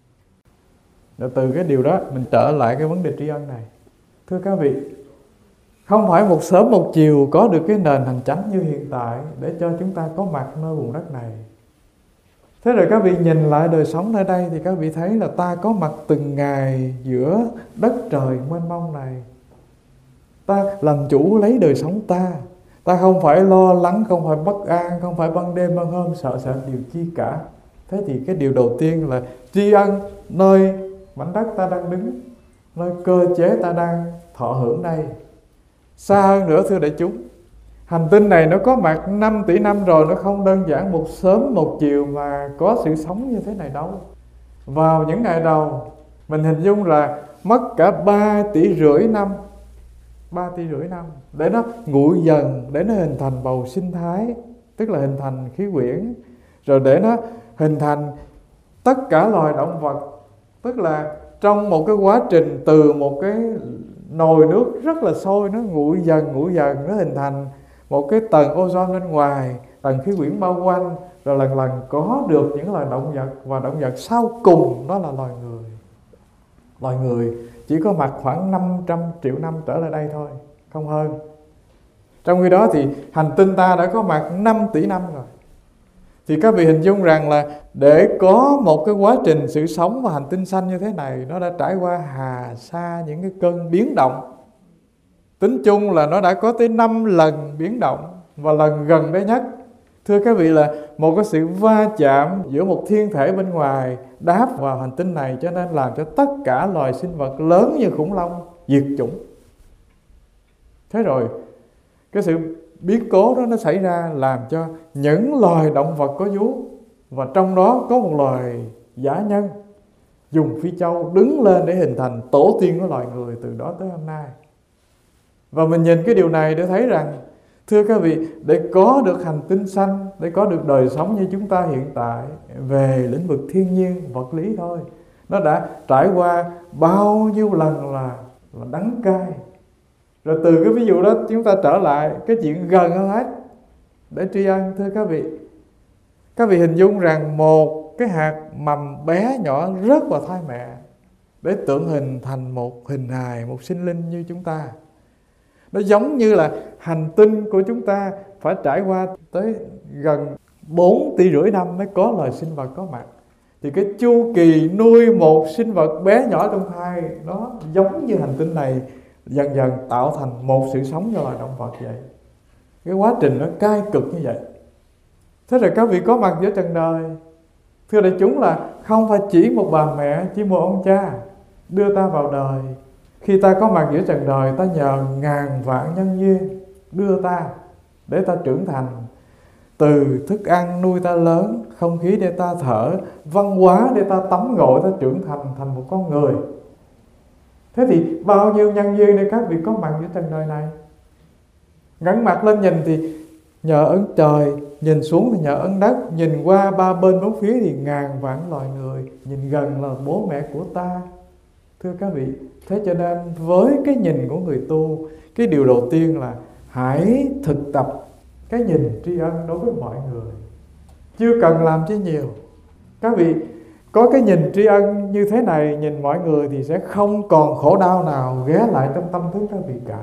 Rồi từ cái điều đó mình trở lại cái vấn đề tri ân này. Thưa các vị, không phải một sớm một chiều có được cái nền hành chánh như hiện tại để cho chúng ta có mặt nơi vùng đất này. Thế rồi các vị nhìn lại đời sống nơi đây thì các vị thấy là ta có mặt từng ngày giữa đất trời mênh mông này. Ta làm chủ lấy đời sống ta. Ta không phải lo lắng, không phải bất an, không phải ban đêm ban hôm sợ sợ điều chi cả. Thế thì cái điều đầu tiên là tri ân nơi mảnh đất ta đang đứng, nơi cơ chế ta đang thọ hưởng đây. Xa hơn nữa thưa đại chúng, hành tinh này nó có mặt năm tỷ năm rồi, nó không đơn giản một sớm một chiều mà có sự sống như thế này đâu. Vào những ngày đầu, mình hình dung là mất cả ba tỷ rưỡi năm, ba tỷ rưỡi năm để nó nguội dần, để nó hình thành bầu sinh thái, tức là hình thành khí quyển, rồi để nó hình thành tất cả loài động vật. Tức là trong một cái quá trình từ một cái nồi nước rất là sôi, nó nguội dần, nguội dần, nó hình thành một cái tầng ozone bên ngoài, tầng khí quyển bao quanh, rồi lần lần có được những loài động vật, và động vật sau cùng đó là loài người. Loài người chỉ có mặt khoảng năm trăm triệu năm trở lại đây thôi, không hơn. Trong khi đó thì hành tinh ta đã có mặt năm tỷ năm rồi. Thì các vị hình dung rằng là để có một cái quá trình sự sống và hành tinh xanh như thế này, nó đã trải qua hà sa những cái cơn biến động. Tính chung là nó đã có tới năm lần biến động, và lần gần đây nhất, thưa các vị, là một cái sự va chạm giữa một thiên thể bên ngoài đáp vào hành tinh này, cho nên làm cho tất cả loài sinh vật lớn như khủng long diệt chủng. Thế rồi cái sự biến cố đó nó xảy ra làm cho những loài động vật có vú, và trong đó có một loài dã nhân dùng phi châu đứng lên để hình thành tổ tiên của loài người từ đó tới hôm nay. Và mình nhìn cái điều này để thấy rằng, thưa các vị, để có được hành tinh xanh, để có được đời sống như chúng ta hiện tại về lĩnh vực thiên nhiên, vật lý thôi, nó đã trải qua bao nhiêu lần là, là đắng cay. Rồi từ cái ví dụ đó chúng ta trở lại cái chuyện gần hơn hết để tri ân. Thưa các vị, các vị hình dung rằng một cái hạt mầm bé nhỏ rớt vào thai mẹ để tượng hình thành một hình hài, một sinh linh như chúng ta. Nó giống như là hành tinh của chúng ta phải trải qua tới gần bốn tỷ rưỡi năm mới có loài sinh vật có mặt. Thì cái chu kỳ nuôi một sinh vật bé nhỏ trong thai nó giống như hành tinh này dần dần tạo thành một sự sống cho loài động vật vậy. Cái quá trình nó cay cực như vậy. Thế rồi các vị có mặt giữa trần đời, thưa đại chúng, là không phải chỉ một bà mẹ, chỉ một ông cha đưa ta vào đời. Khi ta có mặt giữa trần đời, ta nhờ ngàn vạn nhân duyên đưa ta để ta trưởng thành. Từ thức ăn nuôi ta lớn, không khí để ta thở, văn hóa để ta tắm gội, ta trưởng thành thành một con người. Thế thì bao nhiêu nhân duyên để các vị có mặt giữa trần đời này. Ngẩng mặt lên nhìn thì nhờ ơn trời, nhìn xuống thì nhờ ơn đất, nhìn qua ba bên bốn phía thì ngàn vạn loài người, nhìn gần là bố mẹ của ta. Thưa các vị, thế cho nên với cái nhìn của người tu, cái điều đầu tiên là hãy thực tập cái nhìn tri ân đối với mọi người. Chưa cần làm chi nhiều. Các vị có cái nhìn tri ân như thế này, nhìn mọi người thì sẽ không còn khổ đau nào ghé lại trong tâm thức các vị cả.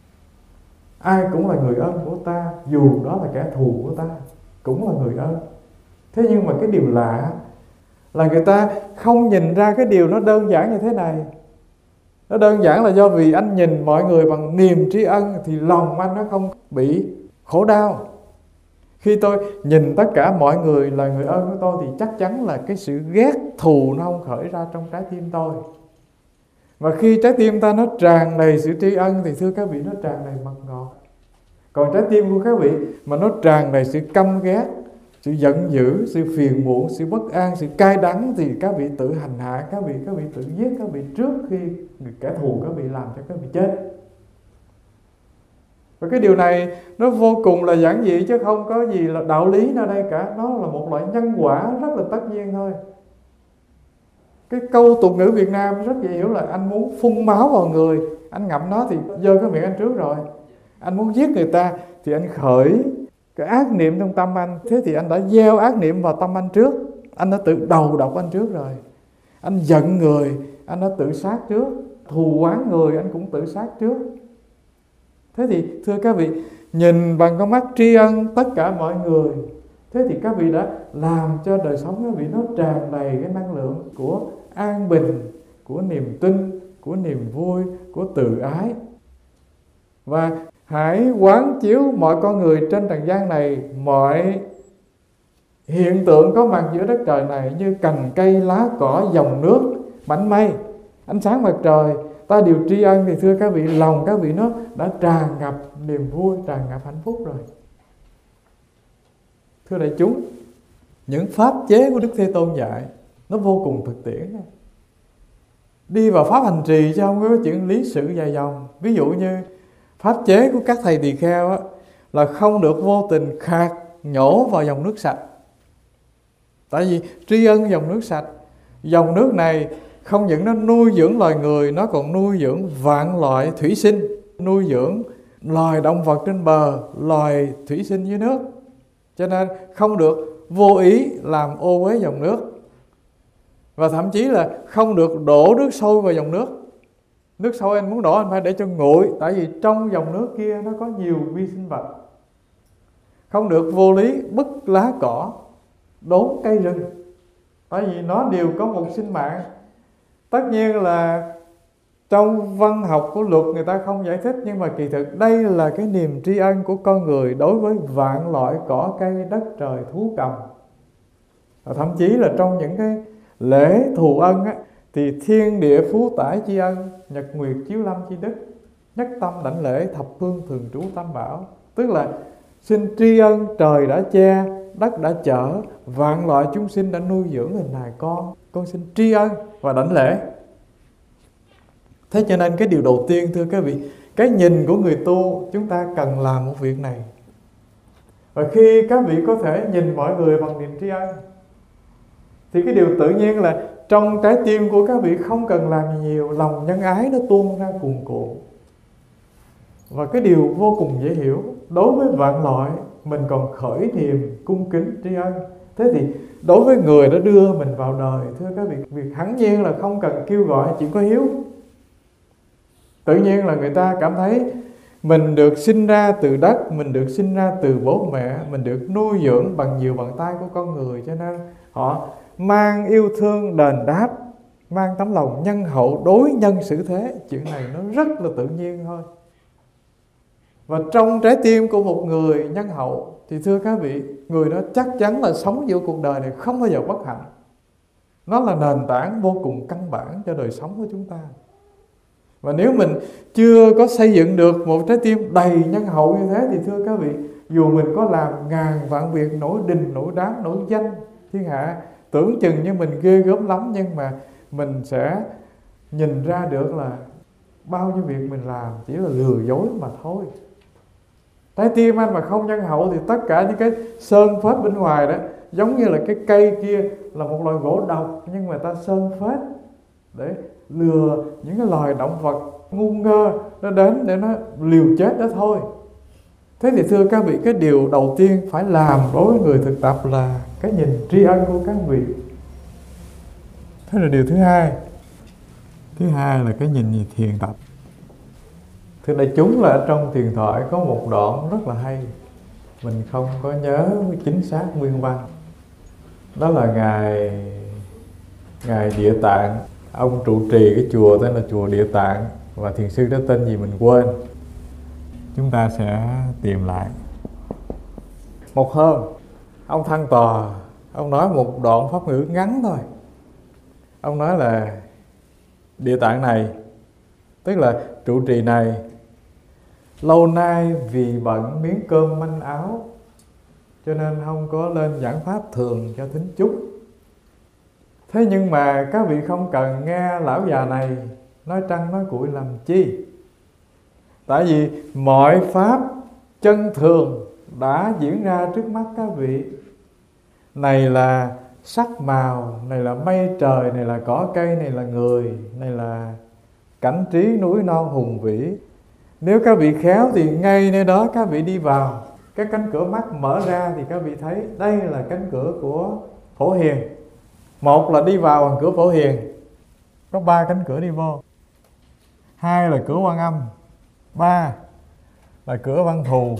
Ai cũng là người ơn của ta, dù đó là kẻ thù của ta, cũng là người ơn. Thế nhưng mà cái điều lạ là người ta không nhìn ra cái điều nó đơn giản như thế này. Nó đơn giản là do vì anh nhìn mọi người bằng niềm tri ân thì lòng anh nó không bị khổ đau. Khi tôi nhìn tất cả mọi người là người ơn của tôi thì chắc chắn là cái sự ghét thù nó không khởi ra trong trái tim tôi. Và khi trái tim ta nó tràn đầy sự tri ân thì thưa các vị, nó tràn đầy mật ngọt. Còn trái tim của các vị mà nó tràn đầy sự căm ghét, sự giận dữ, sự phiền muộn, sự bất an, sự cay đắng thì các vị tự hành hạ các vị, các vị tự giết các vị trước khi kẻ thù các vị làm cho các vị chết. Và cái điều này nó vô cùng là giản dị, chứ không có gì là đạo lý ở đây cả. Nó là một loại nhân quả rất là tất nhiên thôi. Cái câu tục ngữ Việt Nam rất dễ hiểu là anh muốn phun máu vào người, anh ngậm nó thì giơ cái miệng anh trước rồi. Anh muốn giết người ta thì anh khởi cái ác niệm trong tâm anh, thế thì anh đã gieo ác niệm vào tâm anh trước. Anh đã tự đầu độc anh trước rồi. Anh giận người, anh đã tự sát trước. Thù oán người, anh cũng tự sát trước. Thế thì thưa các vị, nhìn bằng con mắt tri ân tất cả mọi người, thế thì các vị đã làm cho đời sống các vị nó tràn đầy cái năng lượng của an bình, của niềm tin, của niềm vui, của từ ái. Và hãy quán chiếu mọi con người trên trần gian này, mọi hiện tượng có mặt giữa đất trời này như cành cây, lá cỏ, dòng nước, mảnh mây, ánh sáng mặt trời, ta đều tri ân thì thưa các vị, lòng các vị nó đã tràn ngập niềm vui, tràn ngập hạnh phúc rồi. Thưa đại chúng, những pháp chế của Đức Thế Tôn dạy nó vô cùng thực tiễn. Đi vào pháp hành trì chứ không có chuyện lý sự dài dòng. Ví dụ như pháp chế của các thầy tỳ kheo á, là không được vô tình khạc nhổ vào dòng nước sạch. Tại vì tri ân dòng nước sạch, dòng nước này không những nó nuôi dưỡng loài người, nó còn nuôi dưỡng vạn loại thủy sinh, nuôi dưỡng loài động vật trên bờ, loài thủy sinh dưới nước. Cho nên không được vô ý làm ô uế dòng nước. Và thậm chí là không được đổ nước sôi vào dòng nước. Nước sôi anh muốn đổ anh phải để cho nguội, tại vì trong dòng nước kia nó có nhiều vi sinh vật. Không được vô lý bứt lá cỏ, đốn cây rừng, tại vì nó đều có một sinh mạng. Tất nhiên là trong văn học của luật người ta không giải thích, nhưng mà kỳ thực đây là cái niềm tri ân của con người đối với vạn loại cỏ cây, đất trời, thú cầm. Và thậm chí là trong những cái lễ thù ân á, thì thiên địa phú tải tri ân, nhật nguyệt chiếu lâm chi đức, nhất tâm đảnh lễ, thập phương thường trú tam bảo. Tức là xin tri ân trời đã che, đất đã chở, vạn loại chúng sinh đã nuôi dưỡng hình hài con. Con xin tri ân và đảnh lễ. Thế cho nên cái điều đầu tiên thưa các vị, cái nhìn của người tu, chúng ta cần làm một việc này. Và khi các vị có thể nhìn mọi người bằng niềm tri ân, thì cái điều tự nhiên là trong trái tim của các vị không cần làm gì nhiều, lòng nhân ái nó tuôn ra cuồn cuộn. Và cái điều vô cùng dễ hiểu, đối với vạn loại mình còn khởi niềm cung kính tri ân. Thế thì đối với người đã đưa mình vào đời, thưa các vị, việc hẳn nhiên là không cần kêu gọi chuyện có hiếu. Tự nhiên là người ta cảm thấy mình được sinh ra từ đất, mình được sinh ra từ bố mẹ, mình được nuôi dưỡng bằng nhiều bàn tay của con người, cho nên họ mang yêu thương đền đáp, mang tấm lòng nhân hậu đối nhân xử thế. Chuyện này nó rất là tự nhiên thôi. Và trong trái tim của một người nhân hậu thì thưa các vị, người đó chắc chắn là sống giữa cuộc đời này không bao giờ bất hạnh. Nó là nền tảng vô cùng căn bản cho đời sống của chúng ta. Và nếu mình chưa có xây dựng được một trái tim đầy nhân hậu như thế, thì thưa các vị, dù mình có làm ngàn vạn việc nổi đình, nổi đám, nổi danh thiên hạ, tưởng chừng như mình ghê gớm lắm, nhưng mà mình sẽ nhìn ra được là bao nhiêu việc mình làm chỉ là lừa dối mà thôi. Trái tim anh mà không nhân hậu thì tất cả những cái sơn phết bên ngoài đó, giống như là cái cây kia là một loài gỗ độc, nhưng mà ta sơn phết để lừa những cái loài động vật ngu ngơ nó đến để nó liều chết đó thôi. Thế thì thưa các vị, cái điều đầu tiên phải làm đối với người thực tập là cái nhìn tri ân của các vị. Thế là điều thứ hai. Thứ hai là cái nhìn gì thiền tập. Thưa đại chúng, là trong thiền thoại có một đoạn rất là hay, mình không có nhớ chính xác nguyên văn. Đó là ngài ngài Địa Tạng, ông trụ trì cái chùa tên là chùa Địa Tạng, và thiền sư đó tên gì mình quên, chúng ta sẽ tìm lại. Một hôm ông thăng tòa, ông nói một đoạn pháp ngữ ngắn thôi. Ông nói là Địa Tạng này, tức là trụ trì này, lâu nay vì bận miếng cơm manh áo cho nên không có lên giảng pháp thường cho thính chúng. Thế nhưng mà các vị không cần nghe lão già này nói trăng nói cuội làm chi. Tại vì mọi pháp chân thường đã diễn ra trước mắt các vị. Này là sắc màu, này là mây trời, này là cỏ cây, này là người, này là cảnh trí núi non hùng vĩ. Nếu các vị khéo thì ngay nơi đó các vị đi vào, cái cánh cửa mắt mở ra thì các vị thấy đây là cánh cửa của Phổ Hiền. Một là đi vào bằng cửa Phổ Hiền, có ba cánh cửa đi vô. Hai là cửa Quan Âm. Ba là cửa Văn Thù.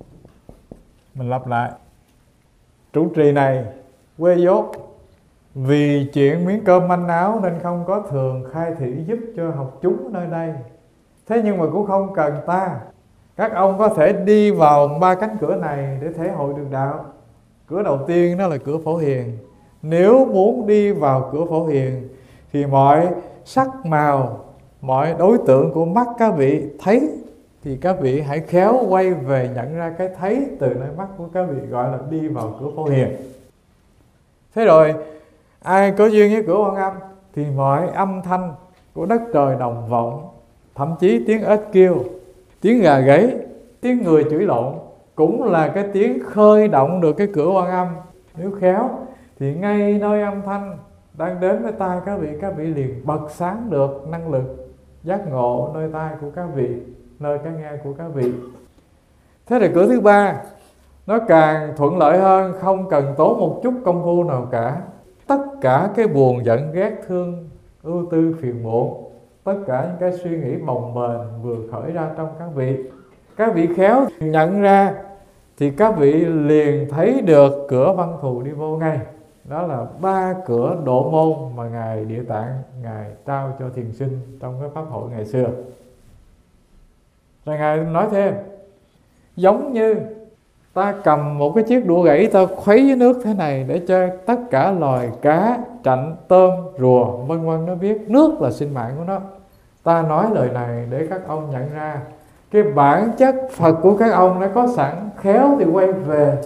Mình lặp lại. Trụ trì này quê dốt, vì chuyện miếng cơm manh áo nên không có thường khai thị giúp cho học chúng nơi đây. Thế nhưng mà cũng không cần ta, các ông có thể đi vào ba cánh cửa này để thể hội đường đạo. Cửa đầu tiên đó là cửa Phổ Hiền. Nếu muốn đi vào cửa Phổ Hiền thì mọi sắc màu, mọi đối tượng của mắt các vị thấy thì các vị hãy khéo quay về nhận ra cái thấy từ nơi mắt của các vị, gọi là đi vào cửa Phổ Hiền. Thế rồi ai có duyên với cửa Quan Âm thì mọi âm thanh của đất trời đồng vọng, thậm chí tiếng ếch kêu, tiếng gà gáy, tiếng người chửi lộn cũng là cái tiếng khơi động được cái cửa Quan Âm. Nếu khéo thì ngay nơi âm thanh đang đến với tai các vị, các vị liền bật sáng được năng lực giác ngộ nơi tai của các vị, nơi cái nghe của các vị. Thế thì cửa thứ ba nó càng thuận lợi hơn, không cần tốn một chút công phu nào cả. Tất cả cái buồn giận ghét thương ưu tư phiền muộn tất cả những cái suy nghĩ bồng bềnh vừa khởi ra trong các vị. Các vị khéo nhận ra thì các vị liền thấy được cửa Văn Thù đi vô ngay. Đó là ba cửa độ môn mà Ngài Địa Tạng Ngài trao cho thiền sinh trong cái pháp hội ngày xưa. Rồi Ngài nói thêm, giống như ta cầm một cái chiếc đũa gãy, ta khuấy với nước thế này để cho tất cả loài cá, trạnh, tôm, rùa vân vân nó biết nước là sinh mạng của nó. Ta nói lời này để các ông nhận ra cái bản chất Phật của các ông đã có sẵn, khéo thì quay về,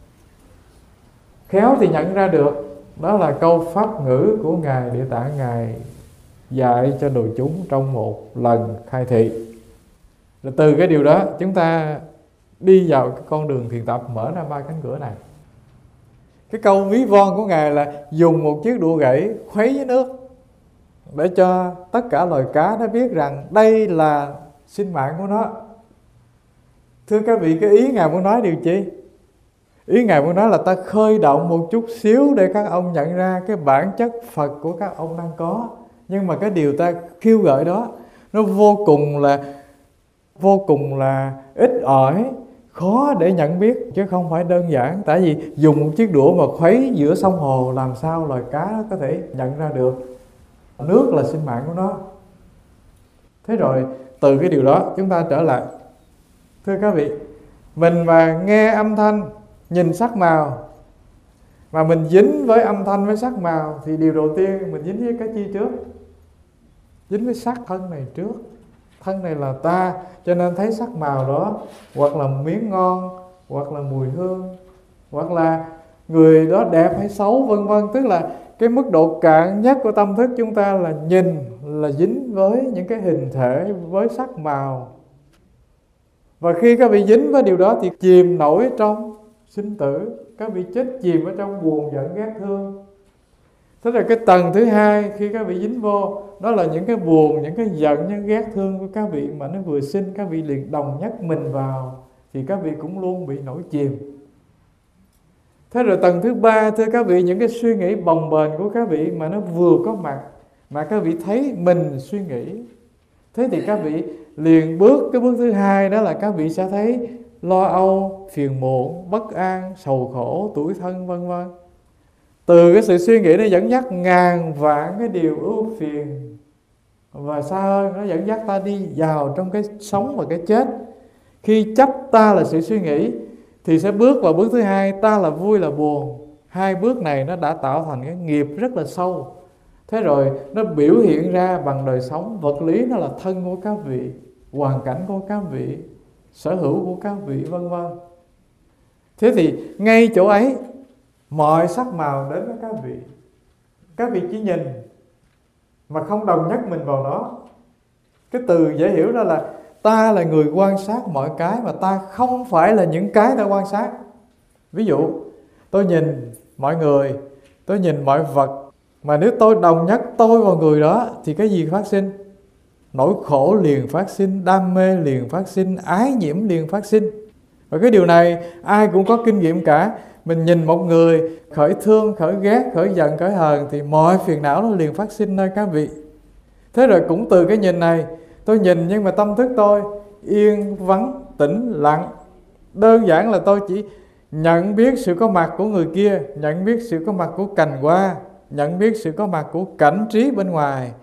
khéo thì nhận ra được. Đó là câu pháp ngữ của Ngài Địa Tạng Ngài dạy cho đồ chúng trong một lần khai thị. Rồi từ cái điều đó chúng ta đi vào cái con đường thiền tập mở ra ba cánh cửa này. Cái câu ví von của Ngài là dùng một chiếc đũa gãy khuấy với nước để cho tất cả loài cá nó biết rằng đây là sinh mạng của nó. Thưa các vị, cái ý Ngài muốn nói điều chi? Ý Ngài muốn nói là ta khơi động một chút xíu để các ông nhận ra cái bản chất Phật của các ông đang có. Nhưng mà cái điều ta kêu gọi đó nó vô cùng là vô cùng là ít ỏi, khó để nhận biết, chứ không phải đơn giản. Tại vì dùng một chiếc đũa mà khuấy giữa sông hồ, làm sao loài cá nó có thể nhận ra được nước là sinh mạng của nó. Thế rồi từ cái điều đó chúng ta trở lại. Thưa các vị, mình mà nghe âm thanh, nhìn sắc màu, mà mình dính với âm thanh với sắc màu, thì điều đầu tiên mình dính với cái chi trước? Dính với sắc thân này trước. Thân này là ta, cho nên thấy sắc màu đó, hoặc là miếng ngon, hoặc là mùi hương, hoặc là người đó đẹp hay xấu vân vân. Tức là cái mức độ cạn nhất của tâm thức chúng ta là nhìn, là dính với những cái hình thể, với sắc màu. Và khi các vị dính với điều đó thì chìm nổi trong sinh tử, các vị chết chìm ở trong buồn giận ghét thương. Thế là cái tầng thứ hai khi các vị dính vô, đó là những cái buồn, những cái giận, những ghét thương của các vị mà nó vừa sinh, các vị liền đồng nhất mình vào, thì các vị cũng luôn bị nổi chìm. Thế rồi tầng thứ ba, thưa các vị, những cái suy nghĩ bồng bềnh của các vị mà nó vừa có mặt, mà các vị thấy mình suy nghĩ, thế thì các vị liền bước cái bước thứ hai, đó là các vị sẽ thấy lo âu, phiền muộn, bất an, sầu khổ, tủi thân vân vân. Từ cái sự suy nghĩ nó dẫn dắt ngàn vạn cái điều ưu phiền, và xa hơn nó dẫn dắt ta đi vào trong cái sống và cái chết. Khi chấp ta là sự suy nghĩ thì sẽ bước vào bước thứ hai, ta là vui là buồn. Hai bước này nó đã tạo thành cái nghiệp rất là sâu. Thế rồi nó biểu hiện ra bằng đời sống vật lý, nó là thân của các vị, hoàn cảnh của các vị, sở hữu của các vị vân vân. Thế thì ngay chỗ ấy, mọi sắc màu đến với các vị, các vị chỉ nhìn mà không đồng nhất mình vào nó. Cái từ dễ hiểu đó là ta là người quan sát mọi cái, mà ta không phải là những cái ta quan sát. Ví dụ tôi nhìn mọi người, tôi nhìn mọi vật, mà nếu tôi đồng nhất tôi vào người đó thì cái gì phát sinh? Nỗi khổ liền phát sinh, đam mê liền phát sinh, ái nhiễm liền phát sinh. Và cái điều này ai cũng có kinh nghiệm cả. Mình nhìn một người khởi thương, khởi ghét, khởi giận, khởi hờn thì mọi phiền não nó liền phát sinh nơi các vị. Thế rồi cũng từ cái nhìn này, tôi nhìn nhưng mà tâm thức tôi yên vắng, tĩnh lặng. Đơn giản là tôi chỉ nhận biết sự có mặt của người kia, nhận biết sự có mặt của cành hoa, nhận biết sự có mặt của cảnh trí bên ngoài.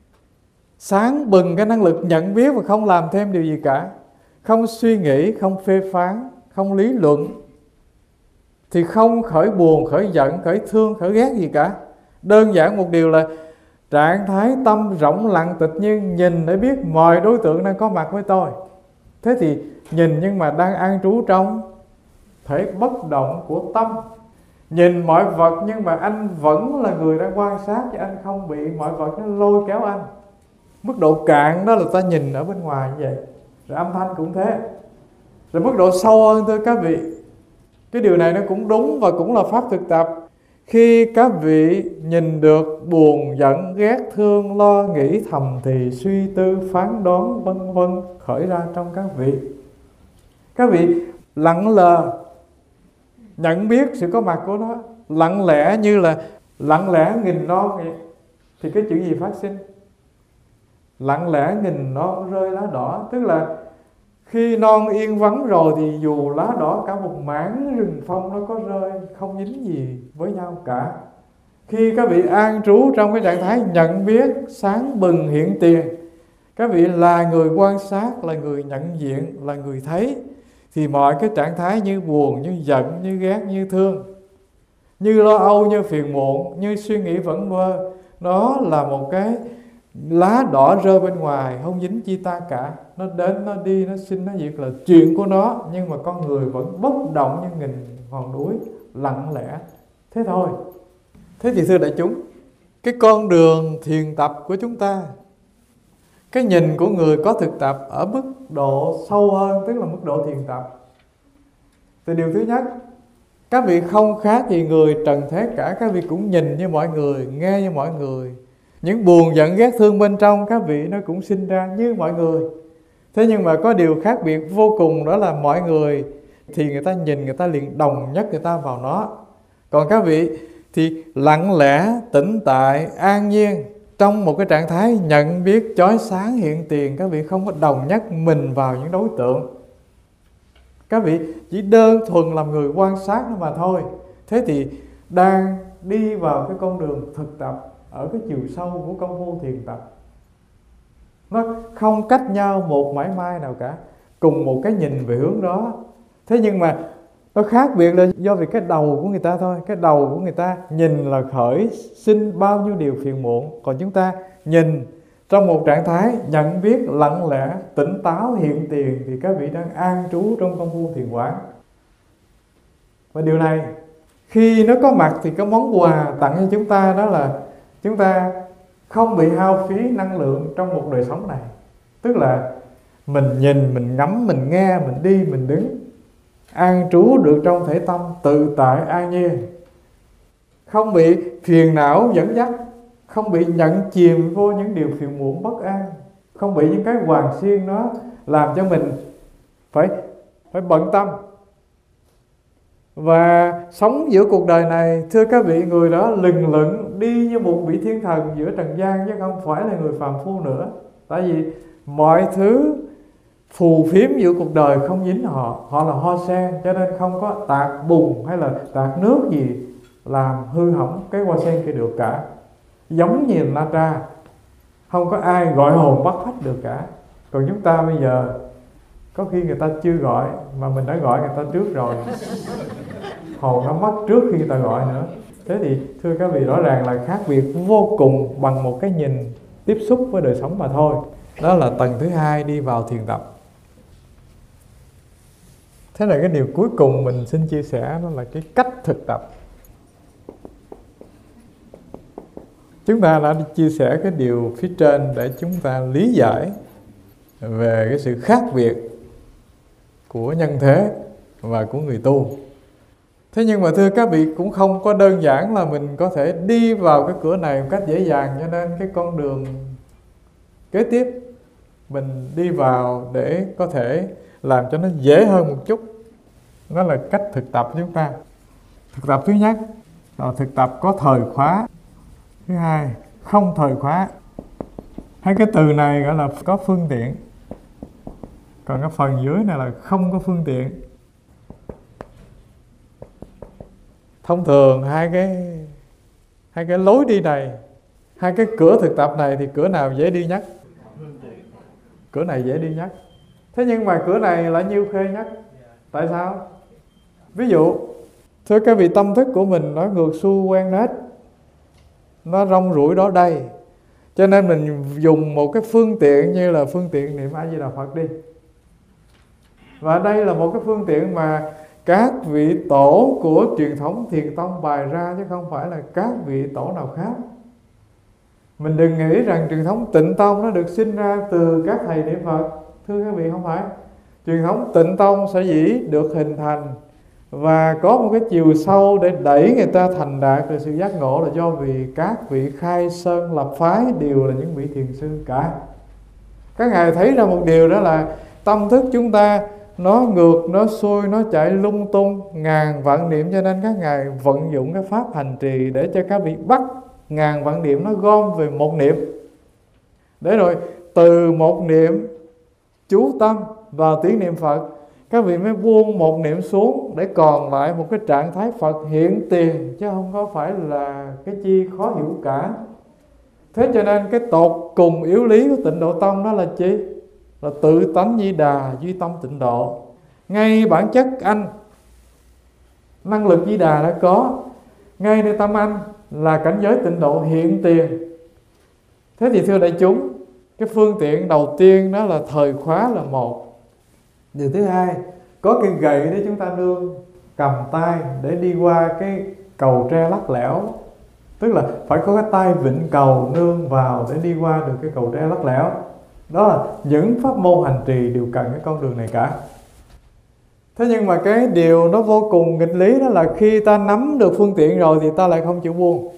Sáng bừng cái năng lực nhận biết và không làm thêm điều gì cả, không suy nghĩ, không phê phán, không lý luận, thì không khởi buồn, khởi giận, khởi thương, khởi ghét gì cả. Đơn giản một điều là trạng thái tâm rỗng lặng tịch nhiên, nhìn để biết mọi đối tượng đang có mặt với tôi. Thế thì nhìn nhưng mà đang an trú trong thể bất động của tâm. Nhìn mọi vật nhưng mà anh vẫn là người đang quan sát, chứ anh không bị mọi vật nó lôi kéo anh. Mức độ cạn đó là ta nhìn ở bên ngoài như vậy. Rồi âm thanh cũng thế. Rồi mức độ sâu hơn thưa các vị, cái điều này nó cũng đúng và cũng là pháp thực tập. Khi các vị nhìn được buồn, giận, ghét, thương, lo, nghĩ, thầm thì, suy tư, phán đoán vân vân khởi ra trong các vị, các vị lặng lờ nhận biết sự có mặt của nó, lặng lẽ như là lặng lẽ nghìn non vậy, thì cái chuyện gì phát sinh? lặng lẽ nhìn non rơi lá đỏ. Tức là khi non yên vắng rồi thì dù lá đỏ cả một mảng rừng phong nó có rơi, không dính gì với nhau cả. Khi các vị an trú trong cái trạng thái nhận biết sáng bừng hiện tiền, các vị là người quan sát, là người nhận diện, là người thấy, thì mọi cái trạng thái như buồn, như giận, như ghét, như thương, như lo âu, như phiền muộn, như suy nghĩ vẩn vơ, nó là một cái lá đỏ rơi bên ngoài, không dính chi ta cả. Nó đến, nó đi, nó sinh, nó diệt là chuyện của nó, nhưng mà con người vẫn bất động như nghìn hòn núi, lặng lẽ. Thế thôi. Thế thì thưa đại chúng, cái con đường thiền tập của chúng ta, cái nhìn của người có thực tập ở mức độ sâu hơn, tức là mức độ thiền tập, thì điều thứ nhất, các vị không khác gì người trần thế cả. Các vị cũng nhìn như mọi người, nghe như mọi người. Những buồn giận ghét thương bên trong các vị nó cũng sinh ra như mọi người. Thế nhưng mà có điều khác biệt vô cùng, đó là mọi người thì người ta nhìn, người ta liền đồng nhất người ta vào nó. Còn các vị thì lặng lẽ, tĩnh tại, an nhiên, trong một cái trạng thái nhận biết chói sáng hiện tiền. Các vị không có đồng nhất mình vào những đối tượng. Các vị chỉ đơn thuần làm người quan sát nó mà thôi. Thế thì đang đi vào cái con đường thực tập ở cái chiều sâu của công phu thiền tập. Nó không cách nhau một mảy may nào cả, cùng một cái nhìn về hướng đó. Thế nhưng mà nó khác biệt là do vì cái đầu của người ta thôi. Cái đầu của người ta nhìn là khởi sinh bao nhiêu điều phiền muộn, còn chúng ta nhìn trong một trạng thái nhận biết lặng lẽ, tỉnh táo hiện tiền, thì các vị đang an trú trong công phu thiền quán. Và điều này khi nó có mặt thì có món quà tặng cho chúng ta, đó là chúng ta không bị hao phí năng lượng trong một đời sống này. Tức là mình nhìn, mình ngắm, mình nghe, mình đi, mình đứng, an trú được trong thể tâm tự tại an nhiên, không bị phiền não dẫn dắt, không bị nhận chìm vô những điều phiền muộn bất an, không bị những cái hoàng xiên nó làm cho mình phải phải bận tâm. Và sống giữa cuộc đời này, thưa các vị, người đó lừng lững đi như một vị thiên thần giữa trần gian, chứ không phải là người phàm phu nữa. Tại vì mọi thứ phù phiếm giữa cuộc đời không dính họ. Họ là hoa sen, cho nên không có tạt bùn hay là tạt nước gì làm hư hỏng cái hoa sen kia được cả. Giống như Na Tra, không có ai gọi hồn bắt phách được cả. Còn chúng ta bây giờ có khi người ta chưa gọi mà mình đã gọi người ta trước rồi. Hồn nó mất trước khi người ta gọi nữa. Thế thì thưa các vị, rõ ràng là khác biệt vô cùng bằng một cái nhìn tiếp xúc với đời sống mà thôi. Đó là tầng thứ hai đi vào thiền tập. Thế là cái điều cuối cùng mình xin chia sẻ, đó là cái cách thực tập. Chúng ta đã chia sẻ cái điều phía trên để chúng ta lý giải về cái sự khác biệt của nhân thế và của người tu. Thế nhưng mà thưa các vị, cũng không có đơn giản là mình có thể đi vào cái cửa này một cách dễ dàng. Cho nên cái con đường kế tiếp mình đi vào để có thể làm cho nó dễ hơn một chút, đó là cách thực tập của chúng ta. Thực tập thứ nhất là thực tập có thời khóa. Thứ hai, không thời khóa. Hai cái từ này gọi là có phương tiện. Còn cái phần dưới này là không có phương tiện. Thông thường hai cái hai cái lối đi này, hai cái cửa thực tập này thì cửa nào dễ đi nhất? Cửa này dễ đi nhất. Thế nhưng mà cửa này là nhiêu khê nhất. Tại sao? Ví dụ, thưa các vị, tâm thức của mình nó ngược xuôi quen nết, nó rong ruổi đó đây. Cho nên mình dùng một cái phương tiện như là phương tiện niệm A Di Đà Phật đi. Và đây là một cái phương tiện mà các vị tổ của truyền thống Thiền Tông bày ra, chứ không phải là các vị tổ nào khác. Mình đừng nghĩ rằng truyền thống Tịnh Tông nó được sinh ra từ các thầy niệm Phật. Thưa các vị, không phải. Truyền thống Tịnh Tông sở dĩ được hình thành và có một cái chiều sâu để đẩy người ta thành đạt được sự giác ngộ là do vì các vị khai sơn lập phái đều là những vị thiền sư cả. Các ngài thấy ra một điều, đó là tâm thức chúng ta nó ngược, nó xuôi, nó chạy lung tung ngàn vạn niệm, cho nên các ngài vận dụng cái pháp hành trì để cho các vị bắt ngàn vạn niệm nó gom về một niệm, để rồi từ một niệm chú tâm vào tiếng niệm Phật, các vị mới buông một niệm xuống để còn lại một cái trạng thái Phật hiện tiền, chứ không có phải là cái chi khó hiểu cả. Thế cho nên cái tột cùng yếu lý của Tịnh Độ Tông đó là chi? Là tự tánh Di Đà duy tâm tịnh độ. Ngay bản chất anh, năng lực Di Đà đã có, ngay nơi tâm anh là cảnh giới tịnh độ hiện tiền. Thế thì thưa đại chúng, cái phương tiện đầu tiên đó là thời khóa là một. Điều thứ hai, có cây gậy để chúng ta nương cầm tay để đi qua cái cầu tre lắc lẻo. Tức là phải có cái tay vịn cầu nương vào để đi qua được cái cầu tre lắc lẻo. Đó là những pháp môn hành trì đều cần cái con đường này cả. Thế nhưng mà cái điều nó vô cùng nghịch lý đó là khi ta nắm được phương tiện rồi thì ta lại không chịu buông.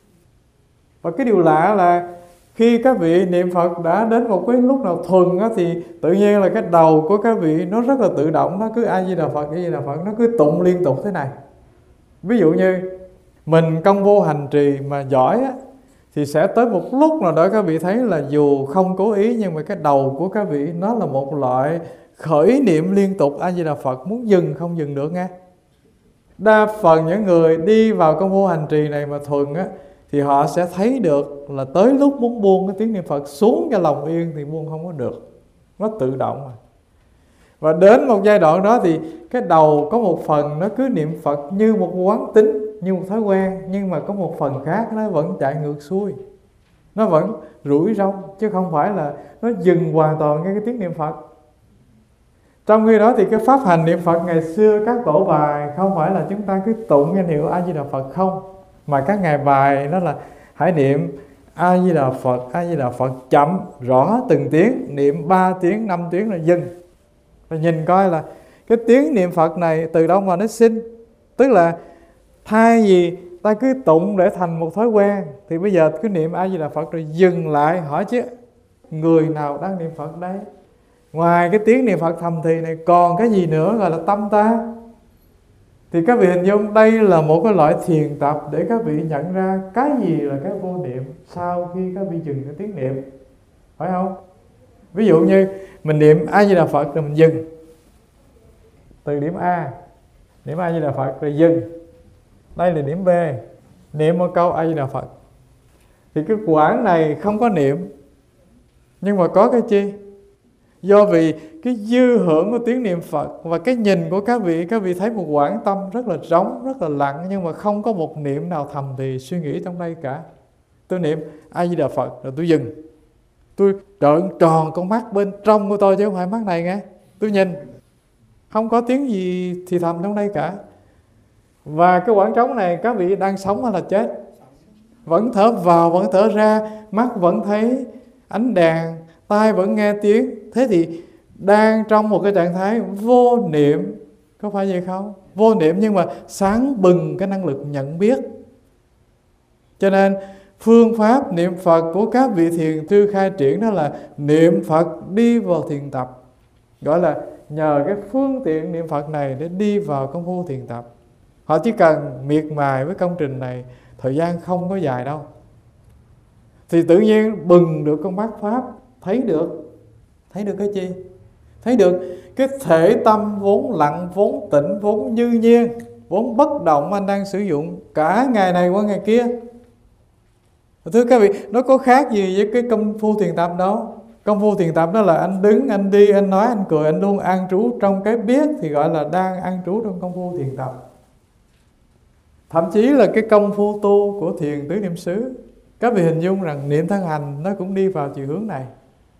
Và cái điều lạ là khi các vị niệm Phật đã đến một cái lúc nào thuần á, thì tự nhiên là cái đầu của các vị nó rất là tự động, nó cứ A Di Đà Phật, A Di Đà Phật, nó cứ tụng liên tục thế này. Ví dụ như mình công vô hành trì mà giỏi á, thì sẽ tới một lúc nào đó các vị thấy là dù không cố ý nhưng mà cái đầu của các vị nó là một loại khởi niệm liên tục A Di Đà Phật, muốn dừng không dừng được nghe. Đa phần những người đi vào công vô hành trì này mà thuần á, thì họ sẽ thấy được là tới lúc muốn buông cái tiếng niệm Phật xuống cho lòng yên thì buông không có được, nó tự động mà. Và đến một giai đoạn đó thì cái đầu có một phần nó cứ niệm Phật như một quán tính, như một thói quen, nhưng mà có một phần khác nó vẫn chạy ngược xuôi, nó vẫn rủi rong, chứ không phải là nó dừng hoàn toàn cái, cái tiếng niệm Phật. Trong khi đó thì cái pháp hành niệm Phật ngày xưa các tổ bài không phải là chúng ta cứ tụng danh hiệu A Di Đà Phật không, mà các ngài bài đó là hãy niệm A Di Đà Phật, A Di Đà Phật chậm rõ từng tiếng, niệm ba tiếng, năm tiếng là dừng. Và nhìn coi là cái tiếng niệm Phật này từ đâu mà nó sinh. Tức là thay vì ta cứ tụng để thành một thói quen thì bây giờ cứ niệm A Di Đà Phật rồi dừng lại hỏi chứ người nào đang niệm Phật đấy? Ngoài cái tiếng niệm Phật thầm thì này còn cái gì nữa gọi là tâm ta? Thì các vị hình dung đây là một cái loại thiền tập để các vị nhận ra cái gì là cái vô niệm sau khi các vị dừng cái tiếng niệm, phải không? Ví dụ như mình niệm A Di Đà Phật rồi mình dừng từ điểm A, niệm A Di Đà Phật rồi dừng. Đây là điểm B, niệm một câu A Di Đà Phật. Thì cái quãng này không có niệm, nhưng mà có cái chi? Do vì cái dư hưởng của tiếng niệm Phật và cái nhìn của các vị, các vị thấy một quãng tâm rất là trống, rất là lặng, nhưng mà không có một niệm nào thầm thì suy nghĩ trong đây cả. Tôi niệm A Di Đà Phật rồi tôi dừng, tôi trợn tròn con mắt bên trong của tôi chứ không phải mắt này nghe. Tôi nhìn, không có tiếng gì thì thầm trong đây cả. Và cái quãng trống này các vị đang sống hay là chết? Vẫn thở vào, vẫn thở ra, mắt vẫn thấy ánh đèn, tai vẫn nghe tiếng. Thế thì đang trong một cái trạng thái vô niệm, có phải vậy không? Vô niệm nhưng mà sáng bừng cái năng lực nhận biết. Cho nên phương pháp niệm Phật của các vị thiền sư khai triển đó là niệm Phật đi vào thiền tập. Gọi là nhờ cái phương tiện niệm Phật này để đi vào công phu thiền tập. Họ chỉ cần miệt mài với công trình này, thời gian không có dài đâu, thì tự nhiên bừng được con mắt Pháp, thấy được. Thấy được cái gì? Thấy được cái thể tâm vốn lặng, vốn tĩnh, vốn như nhiên, vốn bất động anh đang sử dụng cả ngày này qua ngày kia. Thưa các vị, nó có khác gì với cái công phu thiền tập đâu. Công phu thiền tập đó là anh đứng, anh đi, anh nói, anh cười, anh luôn an trú trong cái biết thì gọi là đang an trú trong công phu thiền tập. Thậm chí là cái công phu tu của thiền tứ niệm xứ, các vị hình dung rằng niệm thân hành nó cũng đi vào chiều hướng này.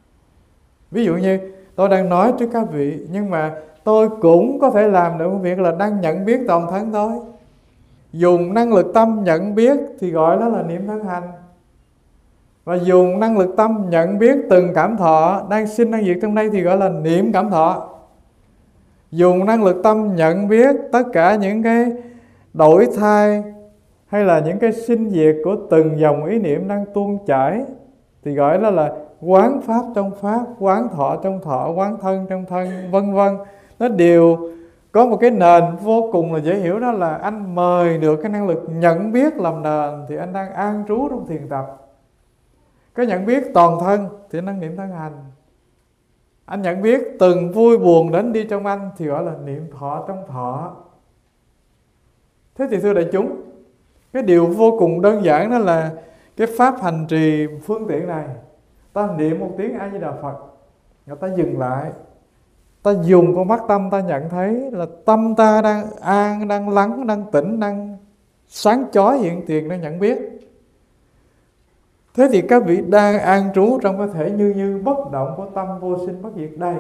Ví dụ như tôi đang nói trước các vị, nhưng mà tôi cũng có thể làm được việc là đang nhận biết toàn thân thôi. Dùng năng lực tâm nhận biết thì gọi đó là niệm thân hành. Và dùng năng lực tâm nhận biết từng cảm thọ đang sinh đang diệt trong đây thì gọi là niệm cảm thọ. Dùng năng lực tâm nhận biết tất cả những cái đổi thay hay là những cái sinh diệt của từng dòng ý niệm đang tuôn chảy thì gọi đó là quán pháp trong pháp, quán thọ trong thọ, quán thân trong thân, vân vân. Nó đều có một cái nền vô cùng là dễ hiểu, đó là anh mời được cái năng lực nhận biết làm nền thì anh đang an trú trong thiền tập. Cái nhận biết toàn thân thì năng niệm thân hành. Anh nhận biết từng vui buồn đến đi trong anh thì gọi là niệm thọ trong thọ. Thế thì thưa đại chúng, cái điều vô cùng đơn giản đó là cái pháp hành trì phương tiện này. Ta niệm một tiếng A Di Đà Phật, người ta dừng lại, ta dùng con mắt tâm ta nhận thấy là tâm ta đang an, đang lắng, đang tĩnh, đang sáng chói hiện tiền, đang nhận biết. Thế thì các vị đang an trú trong cái thể như như bất động của tâm vô sinh bất diệt đây.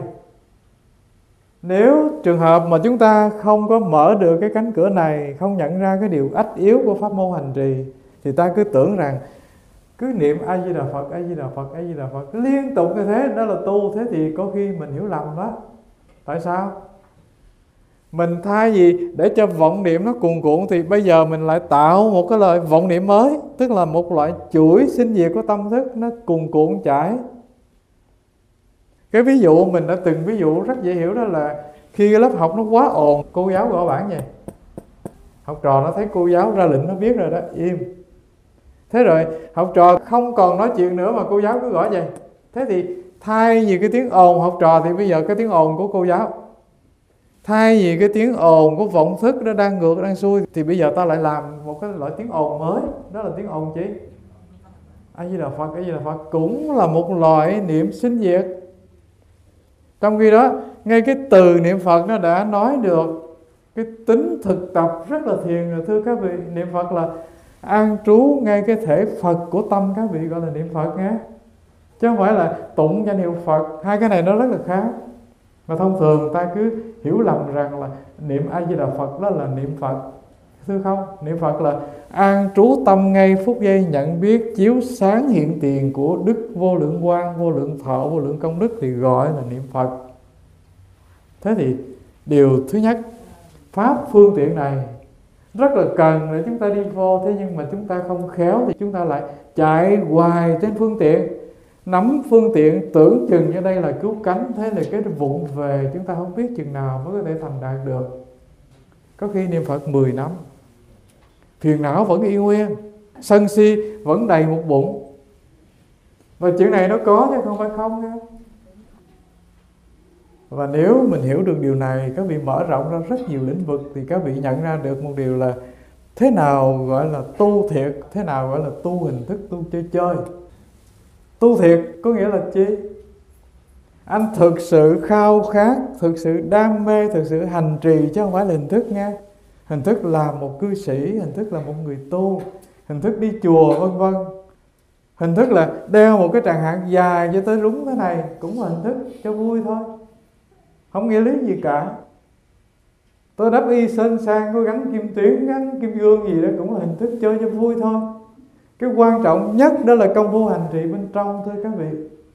Nếu trường hợp mà chúng ta không có mở được cái cánh cửa này, không nhận ra cái điều ách yếu của pháp môn hành trì, thì ta cứ tưởng rằng cứ niệm A Di Đà Phật, A Di Đà Phật, A Di Đà Phật liên tục như thế, đó là tu. Thế thì có khi mình hiểu lầm đó. Tại sao? Mình thay vì để cho vọng niệm nó cuồn cuộn thì bây giờ mình lại tạo một cái loại vọng niệm mới, tức là một loại chuỗi sinh diệt của tâm thức nó cuồn cuộn chảy. Cái ví dụ mình đã từng ví dụ rất dễ hiểu, đó là khi cái lớp học nó quá ồn, cô giáo gõ bảng vậy, học trò nó thấy cô giáo ra lệnh nó biết rồi đó, im. Thế rồi học trò không còn nói chuyện nữa mà cô giáo cứ gõ vậy. Thế thì thay vì cái tiếng ồn học trò thì bây giờ cái tiếng ồn của cô giáo. Thay vì cái tiếng ồn của vọng thức nó đang ngược, đang xuôi, thì bây giờ ta lại làm một cái loại tiếng ồn mới. Đó là tiếng ồn chi? A Di Đà Phật, A Di Đà Phật cũng là một loại niệm sinh diệt. Trong khi đó, ngay cái từ niệm Phật nó đã nói được cái tính thực tập rất là thiền rồi thưa các vị. Niệm Phật là an trú ngay cái thể Phật của tâm các vị, gọi là niệm Phật nhé. Chứ không phải là tụng danh hiệu Phật. Hai cái này nó rất là khác. Mà thông thường ta cứ hiểu lầm rằng là niệm A Di Đà Phật đó là niệm Phật. Thưa không, niệm Phật là an trú tâm ngay phút giây nhận biết chiếu sáng hiện tiền của đức vô lượng quang, vô lượng thọ, vô lượng công đức thì gọi là niệm Phật. Thế thì điều thứ nhất, pháp phương tiện này rất là cần để chúng ta đi vô. Thế nhưng mà chúng ta không khéo thì chúng ta lại chạy hoài trên phương tiện, nắm phương tiện tưởng chừng như đây là cứu cánh. Thế là cái vụng về chúng ta không biết chừng nào mới có thể thành đạt được. Có khi niệm Phật mười năm, phiền não vẫn y nguyên, sân si vẫn đầy một bụng. Và chuyện này nó có chứ không phải không nha. Và nếu mình hiểu được điều này, các vị mở rộng ra rất nhiều lĩnh vực, thì các vị nhận ra được một điều là thế nào gọi là tu thiệt, thế nào gọi là tu hình thức, tu chơi chơi. Tu thiệt có nghĩa là chi? Anh thực sự khao khát, thực sự đam mê, thực sự hành trì, chứ không phải là hình thức nha. Hình thức là một cư sĩ, hình thức là một người tu, hình thức đi chùa vân vân. Hình thức là đeo một cái tràng hạt dài cho tới rúng thế này cũng là hình thức cho vui thôi, không nghĩa lý gì cả. Tôi đắp y sơn sang, có gắn kim tuyến, gắn kim gương gì đó cũng là hình thức chơi cho vui thôi. Cái quan trọng nhất đó là công phu hành trì bên trong thưa các vị.